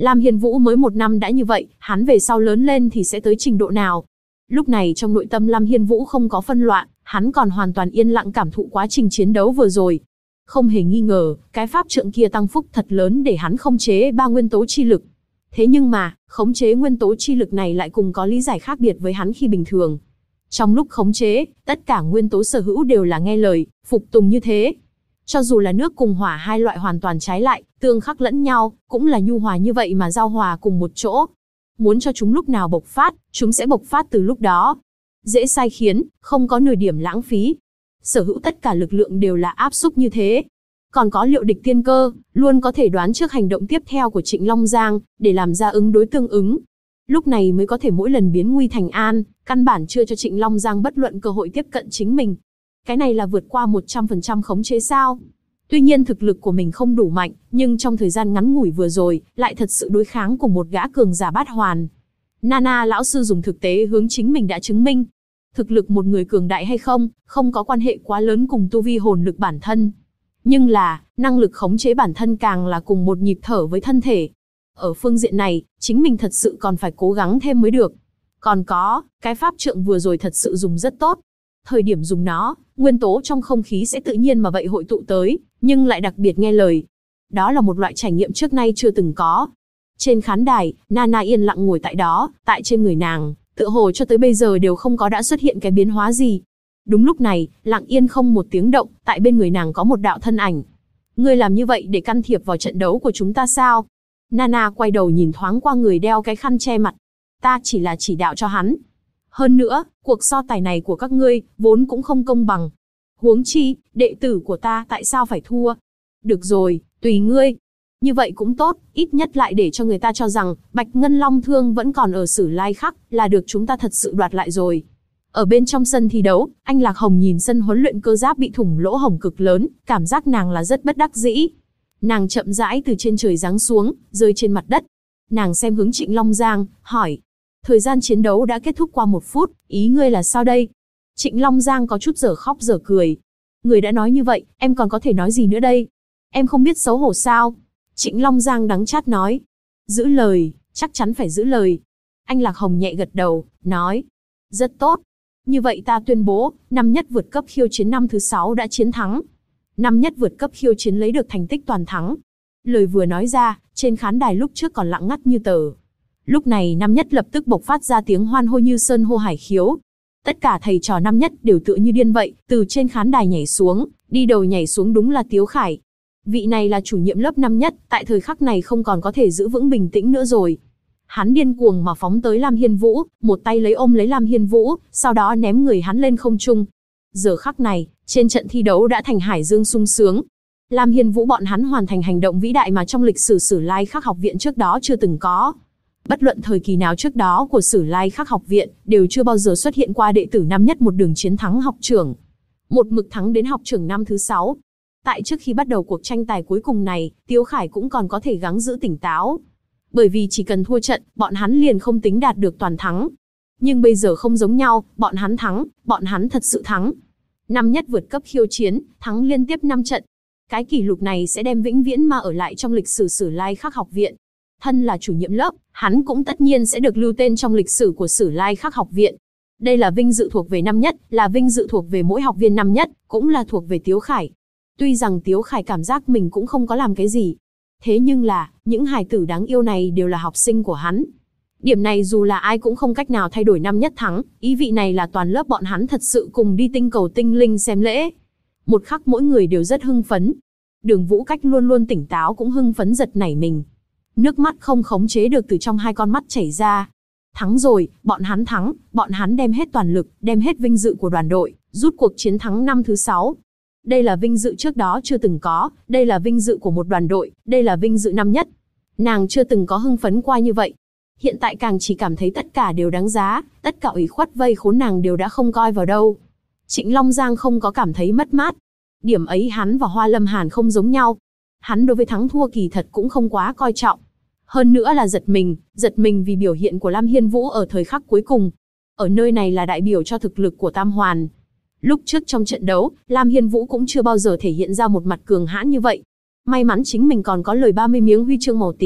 Lam Hiên Vũ mới 1 năm đã như vậy, hắn về sau lớn lên thì sẽ tới trình độ nào? Lúc này trong nội tâm Lam Hiên Vũ không có phân loạn, hắn còn hoàn toàn yên lặng cảm thụ quá trình chiến đấu vừa rồi. Không hề nghi ngờ, cái pháp trượng kia tăng phúc thật lớn để hắn khống chế 3 nguyên tố chi lực. Thế nhưng mà, khống chế nguyên tố chi lực này lại cùng có lý giải khác biệt với hắn khi bình thường. Trong lúc khống chế, tất cả nguyên tố sở hữu đều là nghe lời, phục tùng như thế. Cho dù là nước cùng hỏa hai loại hoàn toàn trái lại, tương khắc lẫn nhau, cũng là nhu hòa như vậy mà giao hòa cùng một chỗ. Muốn cho chúng lúc nào bộc phát, chúng sẽ bộc phát từ lúc đó. Dễ sai khiến, không có nửa điểm lãng phí. Sở hữu tất cả lực lượng đều là áp xúc như thế. Còn có liệu địch tiên cơ, luôn có thể đoán trước hành động tiếp theo của Trịnh Long Giang, để làm ra ứng đối tương ứng. Lúc này mới có thể mỗi lần biến nguy thành an, căn bản chưa cho Trịnh Long Giang bất luận cơ hội tiếp cận chính mình. Cái này là vượt qua 100% khống chế sao? Tuy nhiên thực lực của mình không đủ mạnh, nhưng trong thời gian ngắn ngủi vừa rồi, lại thật sự đối kháng cùng một gã cường giả bát hoàn. Nana lão sư dùng thực tế hướng chính mình đã chứng minh. Thực lực một người cường đại hay không, không có quan hệ quá lớn cùng tu vi hồn lực bản thân. Nhưng là, năng lực khống chế bản thân càng là cùng một nhịp thở với thân thể. Ở phương diện này, chính mình thật sự còn phải cố gắng thêm mới được. Còn có, cái pháp trượng vừa rồi thật sự dùng rất tốt. Thời điểm dùng nó, nguyên tố trong không khí sẽ tự nhiên mà vậy hội tụ tới, nhưng lại đặc biệt nghe lời. Đó là một loại trải nghiệm trước nay chưa từng có. Trên khán đài, Nana yên lặng ngồi tại đó, tại trên người nàng, tựa hồ cho tới bây giờ đều không có đã xuất hiện cái biến hóa gì. Đúng lúc này, lặng yên không một tiếng động, tại bên người nàng có một đạo thân ảnh. Ngươi làm như vậy để can thiệp vào trận đấu của chúng ta sao? Nana quay đầu nhìn thoáng qua người đeo cái khăn che mặt. Ta chỉ là chỉ đạo cho hắn. Hơn nữa, cuộc so tài này của các ngươi, vốn cũng không công bằng. Huống chi, đệ tử của ta tại sao phải thua? Được rồi, tùy ngươi. Như vậy cũng tốt, ít nhất lại để cho người ta cho rằng, Bạch Ngân Long Thương vẫn còn ở Sử Lai Khắc, là được chúng ta thật sự đoạt lại rồi. Ở bên trong sân thi đấu, anh Lạc Hồng nhìn sân huấn luyện cơ giáp bị thủng lỗ hổng cực lớn, cảm giác nàng là rất bất đắc dĩ. Nàng chậm rãi từ trên trời giáng xuống, rơi trên mặt đất. Nàng xem hướng Trịnh Long Giang, hỏi. Thời gian chiến đấu đã kết thúc qua 1 phút, ý ngươi là sao đây? Trịnh Long Giang có chút dở khóc dở cười. Người đã nói như vậy, em còn có thể nói gì nữa đây? Em không biết xấu hổ sao? Trịnh Long Giang đắng chát nói. Giữ lời, chắc chắn phải giữ lời. Anh Lạc Hồng nhẹ gật đầu, nói. Rất tốt. Như vậy ta tuyên bố, năm nhất vượt cấp khiêu chiến năm thứ 6 đã chiến thắng. Năm nhất vượt cấp khiêu chiến lấy được thành tích toàn thắng. Lời vừa nói ra, trên khán đài lúc trước còn lặng ngắt như tờ. Lúc này năm nhất lập tức bộc phát ra tiếng hoan hô như sơn hô hải khiếu. Tất cả thầy trò năm nhất đều tựa như điên vậy, từ trên khán đài nhảy xuống, đi đầu nhảy xuống đúng là Tiếu Khải. Vị này là chủ nhiệm lớp năm nhất, tại thời khắc này không còn có thể giữ vững bình tĩnh nữa rồi. Hắn điên cuồng mà phóng tới Lam Hiên Vũ, một tay ôm lấy Lam Hiên Vũ, sau đó ném người hắn lên không trung. Giờ khắc này, trên trận thi đấu đã thành hải dương sung sướng. Lam Hiên Vũ bọn hắn hoàn thành hành động vĩ đại mà trong lịch sử Sử Lai Khắc học viện trước đó chưa từng có. Bất luận thời kỳ nào trước đó của Sử Lai Khắc học viện, đều chưa bao giờ xuất hiện qua đệ tử năm nhất một đường chiến thắng học trưởng. Một mực thắng đến học trưởng năm thứ 6. Tại trước khi bắt đầu cuộc tranh tài cuối cùng này, Tiếu Khải cũng còn có thể gắng giữ tỉnh táo. Bởi vì chỉ cần thua trận, bọn hắn liền không tính đạt được toàn thắng. Nhưng bây giờ không giống nhau, bọn hắn thắng, bọn hắn thật sự thắng. Năm nhất vượt cấp khiêu chiến, thắng liên tiếp 5 trận. Cái kỷ lục này sẽ đem vĩnh viễn mà ở lại trong lịch sử Sử Lai Khắc học viện. Thân là chủ nhiệm lớp, hắn cũng tất nhiên sẽ được lưu tên trong lịch sử của Sử Lai Khắc học viện. Đây là vinh dự thuộc về năm nhất, là vinh dự thuộc về mỗi học viên năm nhất, cũng là thuộc về Tiếu Khải. Tuy rằng Tiếu Khải cảm giác mình cũng không có làm cái gì. Thế nhưng là, những hài tử đáng yêu này đều là học sinh của hắn. Điểm này dù là ai cũng không cách nào thay đổi năm nhất thắng, ý vị này là toàn lớp bọn hắn thật sự cùng đi tinh cầu tinh linh xem lễ. Một khắc mỗi người đều rất hưng phấn. Đường Vũ Cách luôn luôn tỉnh táo cũng hưng phấn giật nảy mình. Nước mắt không khống chế được từ trong hai con mắt chảy ra. Thắng rồi, bọn hắn thắng, bọn hắn đem hết toàn lực, đem hết vinh dự của đoàn đội, rút cuộc chiến thắng năm thứ 6. Đây là vinh dự trước đó chưa từng có, đây là vinh dự của một đoàn đội, đây là vinh dự năm nhất. Nàng chưa từng có hưng phấn qua như vậy. Hiện tại càng chỉ cảm thấy tất cả đều đáng giá, tất cả ủy khuất vây khốn nàng đều đã không coi vào đâu. Trịnh Long Giang không có cảm thấy mất mát. Điểm ấy hắn và Hoa Lâm Hàn không giống nhau. Hắn đối với thắng thua kỳ thật cũng không quá coi trọng. Hơn nữa là giật mình vì biểu hiện của Lam Hiên Vũ ở thời khắc cuối cùng. Ở nơi này là đại biểu cho thực lực của Tam Hoàn. Lúc trước trong trận đấu, Lam Hiên Vũ cũng chưa bao giờ thể hiện ra một mặt cường hãn như vậy. May mắn chính mình còn có lời 30 miếng huy chương màu tím,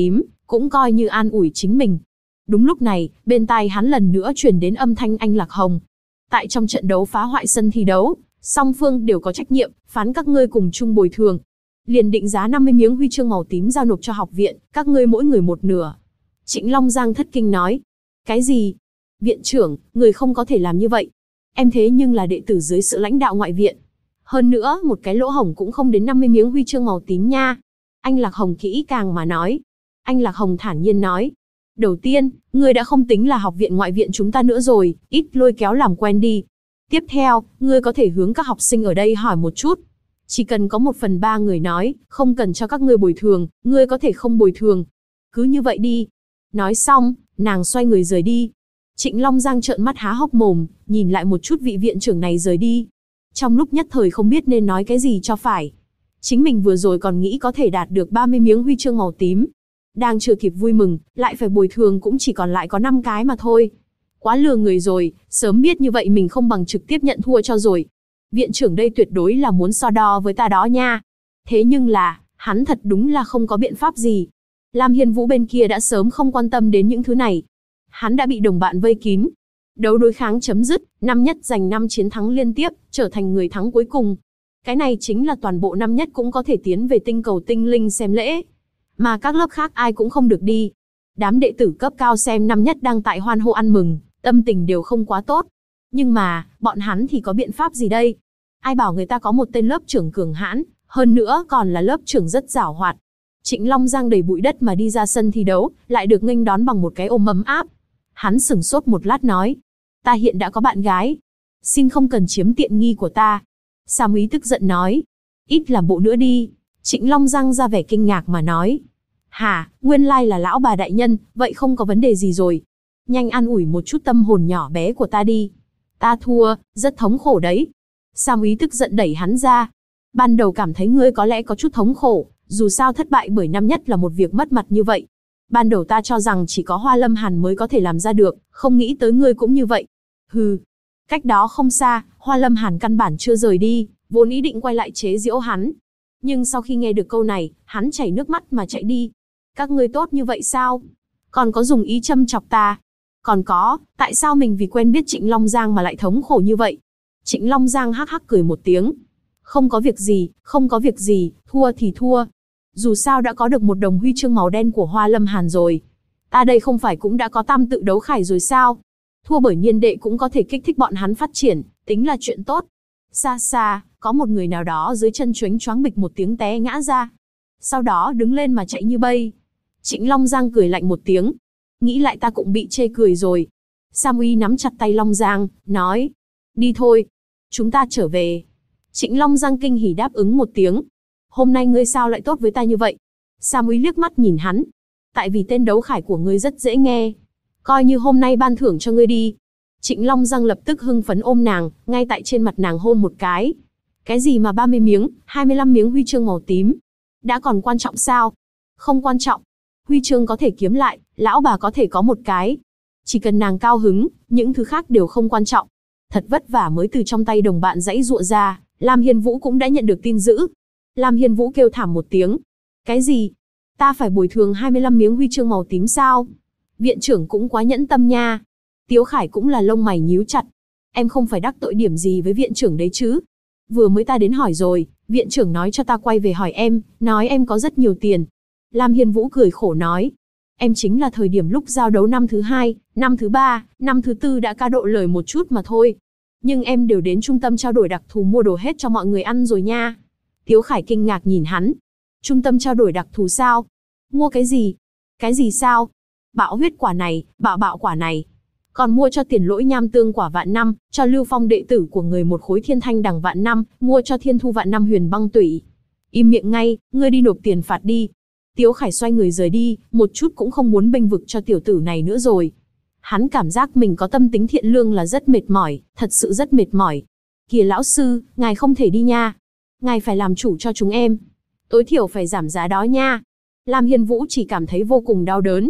cũng coi như an ủi chính mình. Đúng lúc này, bên tai hắn lần nữa truyền đến âm thanh anh Lạc Hồng. Tại trong trận đấu phá hoại sân thi đấu, song phương đều có trách nhiệm, phán các ngươi cùng chung bồi thường. Liền định giá 50 miếng huy chương màu tím giao nộp cho học viện, các ngươi mỗi người một nửa. Trịnh Long Giang thất kinh nói. Cái gì? Viện trưởng, người không có thể làm như vậy. Em thế nhưng là đệ tử dưới sự lãnh đạo ngoại viện. Hơn nữa, một cái lỗ hổng cũng không đến 50 miếng huy chương màu tím nha. Anh Lạc Hồng kỹ càng mà nói. Anh Lạc Hồng thản nhiên nói. Đầu tiên, ngươi đã không tính là học viện ngoại viện chúng ta nữa rồi, ít lôi kéo làm quen đi. Tiếp theo, ngươi có thể hướng các học sinh ở đây hỏi một chút. Chỉ cần có 1/3 người nói, không cần cho các ngươi bồi thường, ngươi có thể không bồi thường. Cứ như vậy đi. Nói xong, nàng xoay người rời đi. Trịnh Long Giang trợn mắt há hốc mồm, nhìn lại một chút vị viện trưởng này rời đi. Trong lúc nhất thời không biết nên nói cái gì cho phải. Chính mình vừa rồi còn nghĩ có thể đạt được 30 miếng huy chương màu tím. Đang chưa kịp vui mừng, lại phải bồi thường cũng chỉ còn lại có 5 cái mà thôi. Quá lừa người rồi, sớm biết như vậy mình không bằng trực tiếp nhận thua cho rồi. Viện trưởng đây tuyệt đối là muốn so đo với ta đó nha. Thế nhưng là, hắn thật đúng là không có biện pháp gì. Lam Hiên Vũ bên kia đã sớm không quan tâm đến những thứ này. Hắn đã bị đồng bạn vây kín. Đấu đối kháng chấm dứt, năm nhất giành 5 chiến thắng liên tiếp, trở thành người thắng cuối cùng. Cái này chính là toàn bộ năm nhất cũng có thể tiến về tinh cầu tinh linh xem lễ. Mà các lớp khác ai cũng không được đi. Đám đệ tử cấp cao xem năm nhất đang tại hoan hô ăn mừng, tâm tình đều không quá tốt. Nhưng mà, bọn hắn thì có biện pháp gì đây? Ai bảo người ta có một tên lớp trưởng cường hãn, hơn nữa còn là lớp trưởng rất giảo hoạt. Trịnh Long Giang đầy bụi đất mà đi ra sân thi đấu, lại được nghênh đón bằng một cái ôm ấm áp. Hắn sửng sốt một lát nói, ta hiện đã có bạn gái, xin không cần chiếm tiện nghi của ta. Sa Múy tức giận nói, ít làm bộ nữa đi. Trịnh Long Giang ra vẻ kinh ngạc mà nói, hả, nguyên lai là lão bà đại nhân, vậy không có vấn đề gì rồi. Nhanh an ủi một chút tâm hồn nhỏ bé của ta đi. Ta thua, rất thống khổ đấy. Sa Múy tức giận đẩy hắn ra. Ban đầu cảm thấy ngươi có lẽ có chút thống khổ, dù sao thất bại bởi năm nhất là một việc mất mặt như vậy. Ban đầu ta cho rằng chỉ có Hoa Lâm Hàn mới có thể làm ra được, không nghĩ tới ngươi cũng như vậy. Hừ. Cách đó không xa, Hoa Lâm Hàn căn bản chưa rời đi, vốn ý định quay lại chế giễu hắn. Nhưng sau khi nghe được câu này, hắn chảy nước mắt mà chạy đi. Các ngươi tốt như vậy sao? Còn có dùng ý châm chọc ta? Còn có, tại sao mình vì quen biết Trịnh Long Giang mà lại thống khổ như vậy? Trịnh Long Giang hắc hắc cười một tiếng. Không có việc gì, không có việc gì, thua thì thua. Dù sao đã có được một đồng huy chương màu đen của Hoa Lâm Hàn rồi. Ta đây không phải cũng đã có tam tự đấu khải rồi sao? Thua bởi niên đệ cũng có thể kích thích bọn hắn phát triển, tính là chuyện tốt. Xa xa, có một người nào đó dưới chân choáng choáng bịch một tiếng té ngã ra. Sau đó đứng lên mà chạy như bay. Trịnh Long Giang cười lạnh một tiếng. Nghĩ lại ta cũng bị chê cười rồi. Sa Múy nắm chặt tay Long Giang, nói. Đi thôi. Chúng ta trở về. Trịnh Long Giang kinh hỉ đáp ứng một tiếng. Hôm nay ngươi sao lại tốt với ta như vậy? Sa Múy liếc mắt nhìn hắn. Tại vì tên đấu khải của ngươi rất dễ nghe. Coi như hôm nay ban thưởng cho ngươi đi. Trịnh Long Giang lập tức hưng phấn ôm nàng, ngay tại trên mặt nàng hôn một cái. Cái gì mà 30 miếng, 25 miếng huy chương màu tím? Đã còn quan trọng sao? Không quan trọng. Huy chương có thể kiếm lại, lão bà có thể có một cái. Chỉ cần nàng cao hứng, những thứ khác đều không quan trọng. Thật vất vả mới từ trong tay đồng bạn giãy giụa ra, Lam Hiên Vũ cũng đã nhận được tin dữ. Lam Hiên Vũ kêu thảm một tiếng. Cái gì? Ta phải bồi thường 25 miếng huy chương màu tím sao? Viện trưởng cũng quá nhẫn tâm nha. Tiếu Khải cũng là lông mày nhíu chặt. Em không phải đắc tội điểm gì với viện trưởng đấy chứ? Vừa mới ta đến hỏi rồi, viện trưởng nói cho ta quay về hỏi em, nói em có rất nhiều tiền. Lam Hiên Vũ cười khổ nói. Em chính là thời điểm lúc giao đấu năm thứ 2, năm thứ 3, năm thứ 4 đã ca độ lời một chút mà thôi. Nhưng em đều đến trung tâm trao đổi đặc thù mua đồ hết cho mọi người ăn rồi nha. Tiếu Khải kinh ngạc nhìn hắn. Trung tâm trao đổi đặc thù sao? Mua cái gì? Cái gì sao? Bạo huyết quả này, bạo quả này. Còn mua cho Tiền Lỗi nham tương quả vạn năm, cho Lưu Phong đệ tử của người một khối thiên thanh đằng vạn năm, mua cho Thiên Thu vạn năm huyền băng tủy. Im miệng ngay, ngươi đi nộp tiền phạt đi. Tiếu Khải xoay người rời đi, một chút cũng không muốn bênh vực cho tiểu tử này nữa rồi. Hắn cảm giác mình có tâm tính thiện lương là rất mệt mỏi, thật sự rất mệt mỏi. Kìa lão sư, ngài không thể đi nha. Ngài phải làm chủ cho chúng em. Tối thiểu phải giảm giá đó nha. Lam Hiên Vũ chỉ cảm thấy vô cùng đau đớn.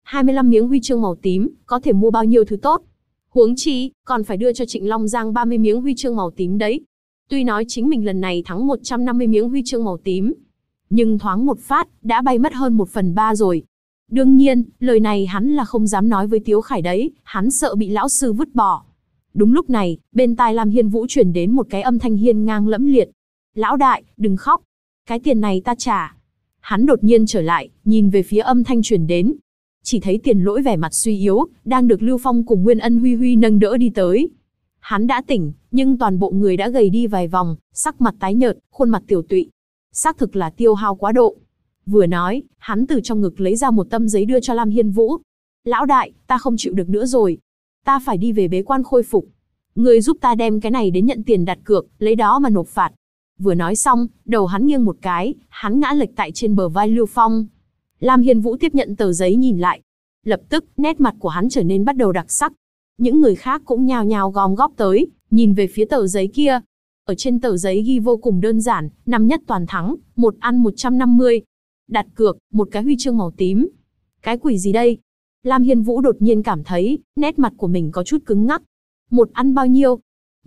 25 miếng huy chương màu tím, có thể mua bao nhiêu thứ tốt. Huống chi, còn phải đưa cho Trịnh Long Giang 30 miếng huy chương màu tím đấy. Tuy nói chính mình lần này thắng 150 miếng huy chương màu tím, nhưng thoáng một phát, đã bay mất hơn 1/3 rồi. Đương nhiên, lời này hắn là không dám nói với Tiếu Khải đấy, hắn sợ bị lão sư vứt bỏ. Đúng lúc này, bên tai Lam Hiên Vũ truyền đến một cái âm thanh hiên ngang lẫm liệt. Lão đại, đừng khóc. Cái tiền này ta trả. Hắn đột nhiên trở lại, nhìn về phía âm thanh truyền đến. Chỉ thấy Tiền Lỗi vẻ mặt suy yếu, đang được Lưu Phong cùng Nguyên Ân Huy Huy nâng đỡ đi tới. Hắn đã tỉnh, nhưng toàn bộ người đã gầy đi vài vòng, sắc mặt tái nhợt, khuôn mặt tiểu tụy. Xác thực là tiêu hao quá độ. Vừa nói, hắn từ trong ngực lấy ra một tấm giấy đưa cho Lam Hiên Vũ. Lão đại, ta không chịu được nữa rồi. Ta phải đi về bế quan khôi phục. Người giúp ta đem cái này đến nhận tiền đặt cược, lấy đó mà nộp phạt. Vừa nói xong, đầu hắn nghiêng một cái, hắn ngã lệch tại trên bờ vai Lưu Phong. Lam Hiên Vũ tiếp nhận tờ giấy nhìn lại. Lập tức, nét mặt của hắn trở nên bắt đầu đặc sắc. Những người khác cũng nhao nhao gom góp tới, nhìn về phía tờ giấy kia. Ở trên tờ giấy ghi vô cùng đơn giản, năm nhất toàn thắng, một ăn 150. Đặt cược, một cái huy chương màu tím. Cái quỷ gì đây? Lam Hiên Vũ đột nhiên cảm thấy, nét mặt của mình có chút cứng ngắc. Một ăn bao nhiêu?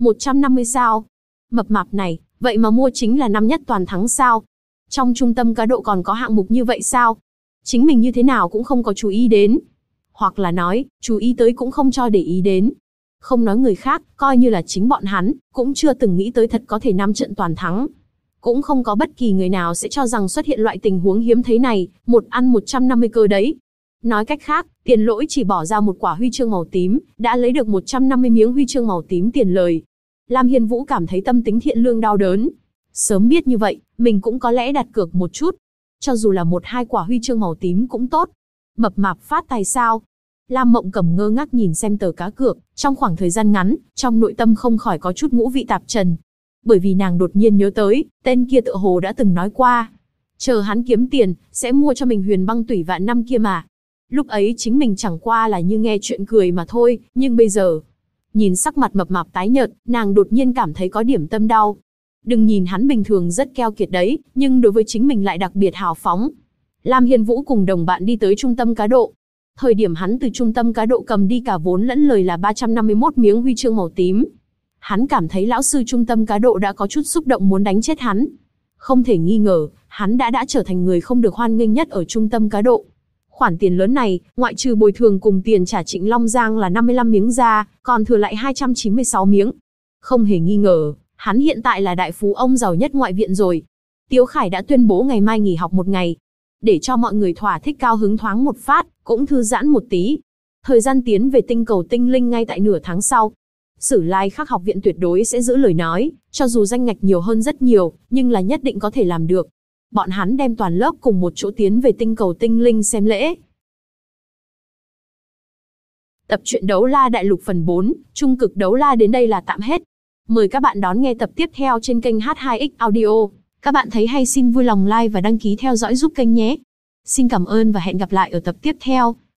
150 sao? Mập mạp này, vậy mà mua chính là năm nhất toàn thắng sao? Trong trung tâm cá độ còn có hạng mục như vậy sao? Chính mình như thế nào cũng không có chú ý đến. Hoặc là nói, chú ý tới cũng không cho để ý đến. Không nói người khác, coi như là chính bọn hắn, cũng chưa từng nghĩ tới thật có thể 5 trận toàn thắng. Cũng không có bất kỳ người nào sẽ cho rằng xuất hiện loại tình huống hiếm thấy này, một ăn 150 cơ đấy. Nói cách khác, Tiền Lỗi chỉ bỏ ra một quả huy chương màu tím, đã lấy được 150 miếng huy chương màu tím tiền lời. Lam Hiên Vũ cảm thấy tâm tính thiện lương đau đớn. Sớm biết như vậy, mình cũng có lẽ đặt cược một chút. Cho dù là 1-2 quả huy chương màu tím cũng tốt. Mập mạp phát tài sao? Lam Mộng Cầm ngơ ngác nhìn xem tờ cá cược, trong khoảng thời gian ngắn, trong nội tâm không khỏi có chút ngũ vị tạp trần. Bởi vì nàng đột nhiên nhớ tới, tên kia tựa hồ đã từng nói qua. Chờ hắn kiếm tiền, sẽ mua cho mình Huyền Băng Tủy Vạn năm kia mà. Lúc ấy chính mình chẳng qua là như nghe chuyện cười mà thôi, nhưng bây giờ... Nhìn sắc mặt mập mạp tái nhợt, nàng đột nhiên cảm thấy có điểm tâm đau. Đừng nhìn hắn bình thường rất keo kiệt đấy, nhưng đối với chính mình lại đặc biệt hào phóng. Lam Hiên Vũ cùng đồng bạn đi tới trung tâm cá độ. Thời điểm hắn từ trung tâm cá độ cầm đi cả vốn lẫn lời là 351 miếng huy chương màu tím. Hắn cảm thấy lão sư trung tâm cá độ đã có chút xúc động muốn đánh chết hắn. Không thể nghi ngờ, hắn đã trở thành người không được hoan nghênh nhất ở trung tâm cá độ. Khoản tiền lớn này, ngoại trừ bồi thường cùng tiền trả Trịnh Long Giang là 55 miếng ra, còn thừa lại 296 miếng. Không hề nghi ngờ, hắn hiện tại là đại phú ông giàu nhất ngoại viện rồi. Tiếu Khải đã tuyên bố ngày mai nghỉ học một ngày. Để cho mọi người thỏa thích cao hứng thoáng một phát, cũng thư giãn một tí. Thời gian tiến về tinh cầu tinh linh ngay tại nửa tháng sau. Sử Lai Khắc học viện tuyệt đối sẽ giữ lời nói, cho dù danh ngạch nhiều hơn rất nhiều, nhưng là nhất định có thể làm được. Bọn hắn đem toàn lớp cùng một chỗ tiến về tinh cầu tinh linh xem lễ. Tập truyện Đấu La Đại Lục phần 4, Trung cực Đấu La đến đây là tạm hết. Mời các bạn đón nghe tập tiếp theo trên kênh H2X Audio. Các bạn thấy hay xin vui lòng like và đăng ký theo dõi giúp kênh nhé. Xin cảm ơn và hẹn gặp lại ở tập tiếp theo.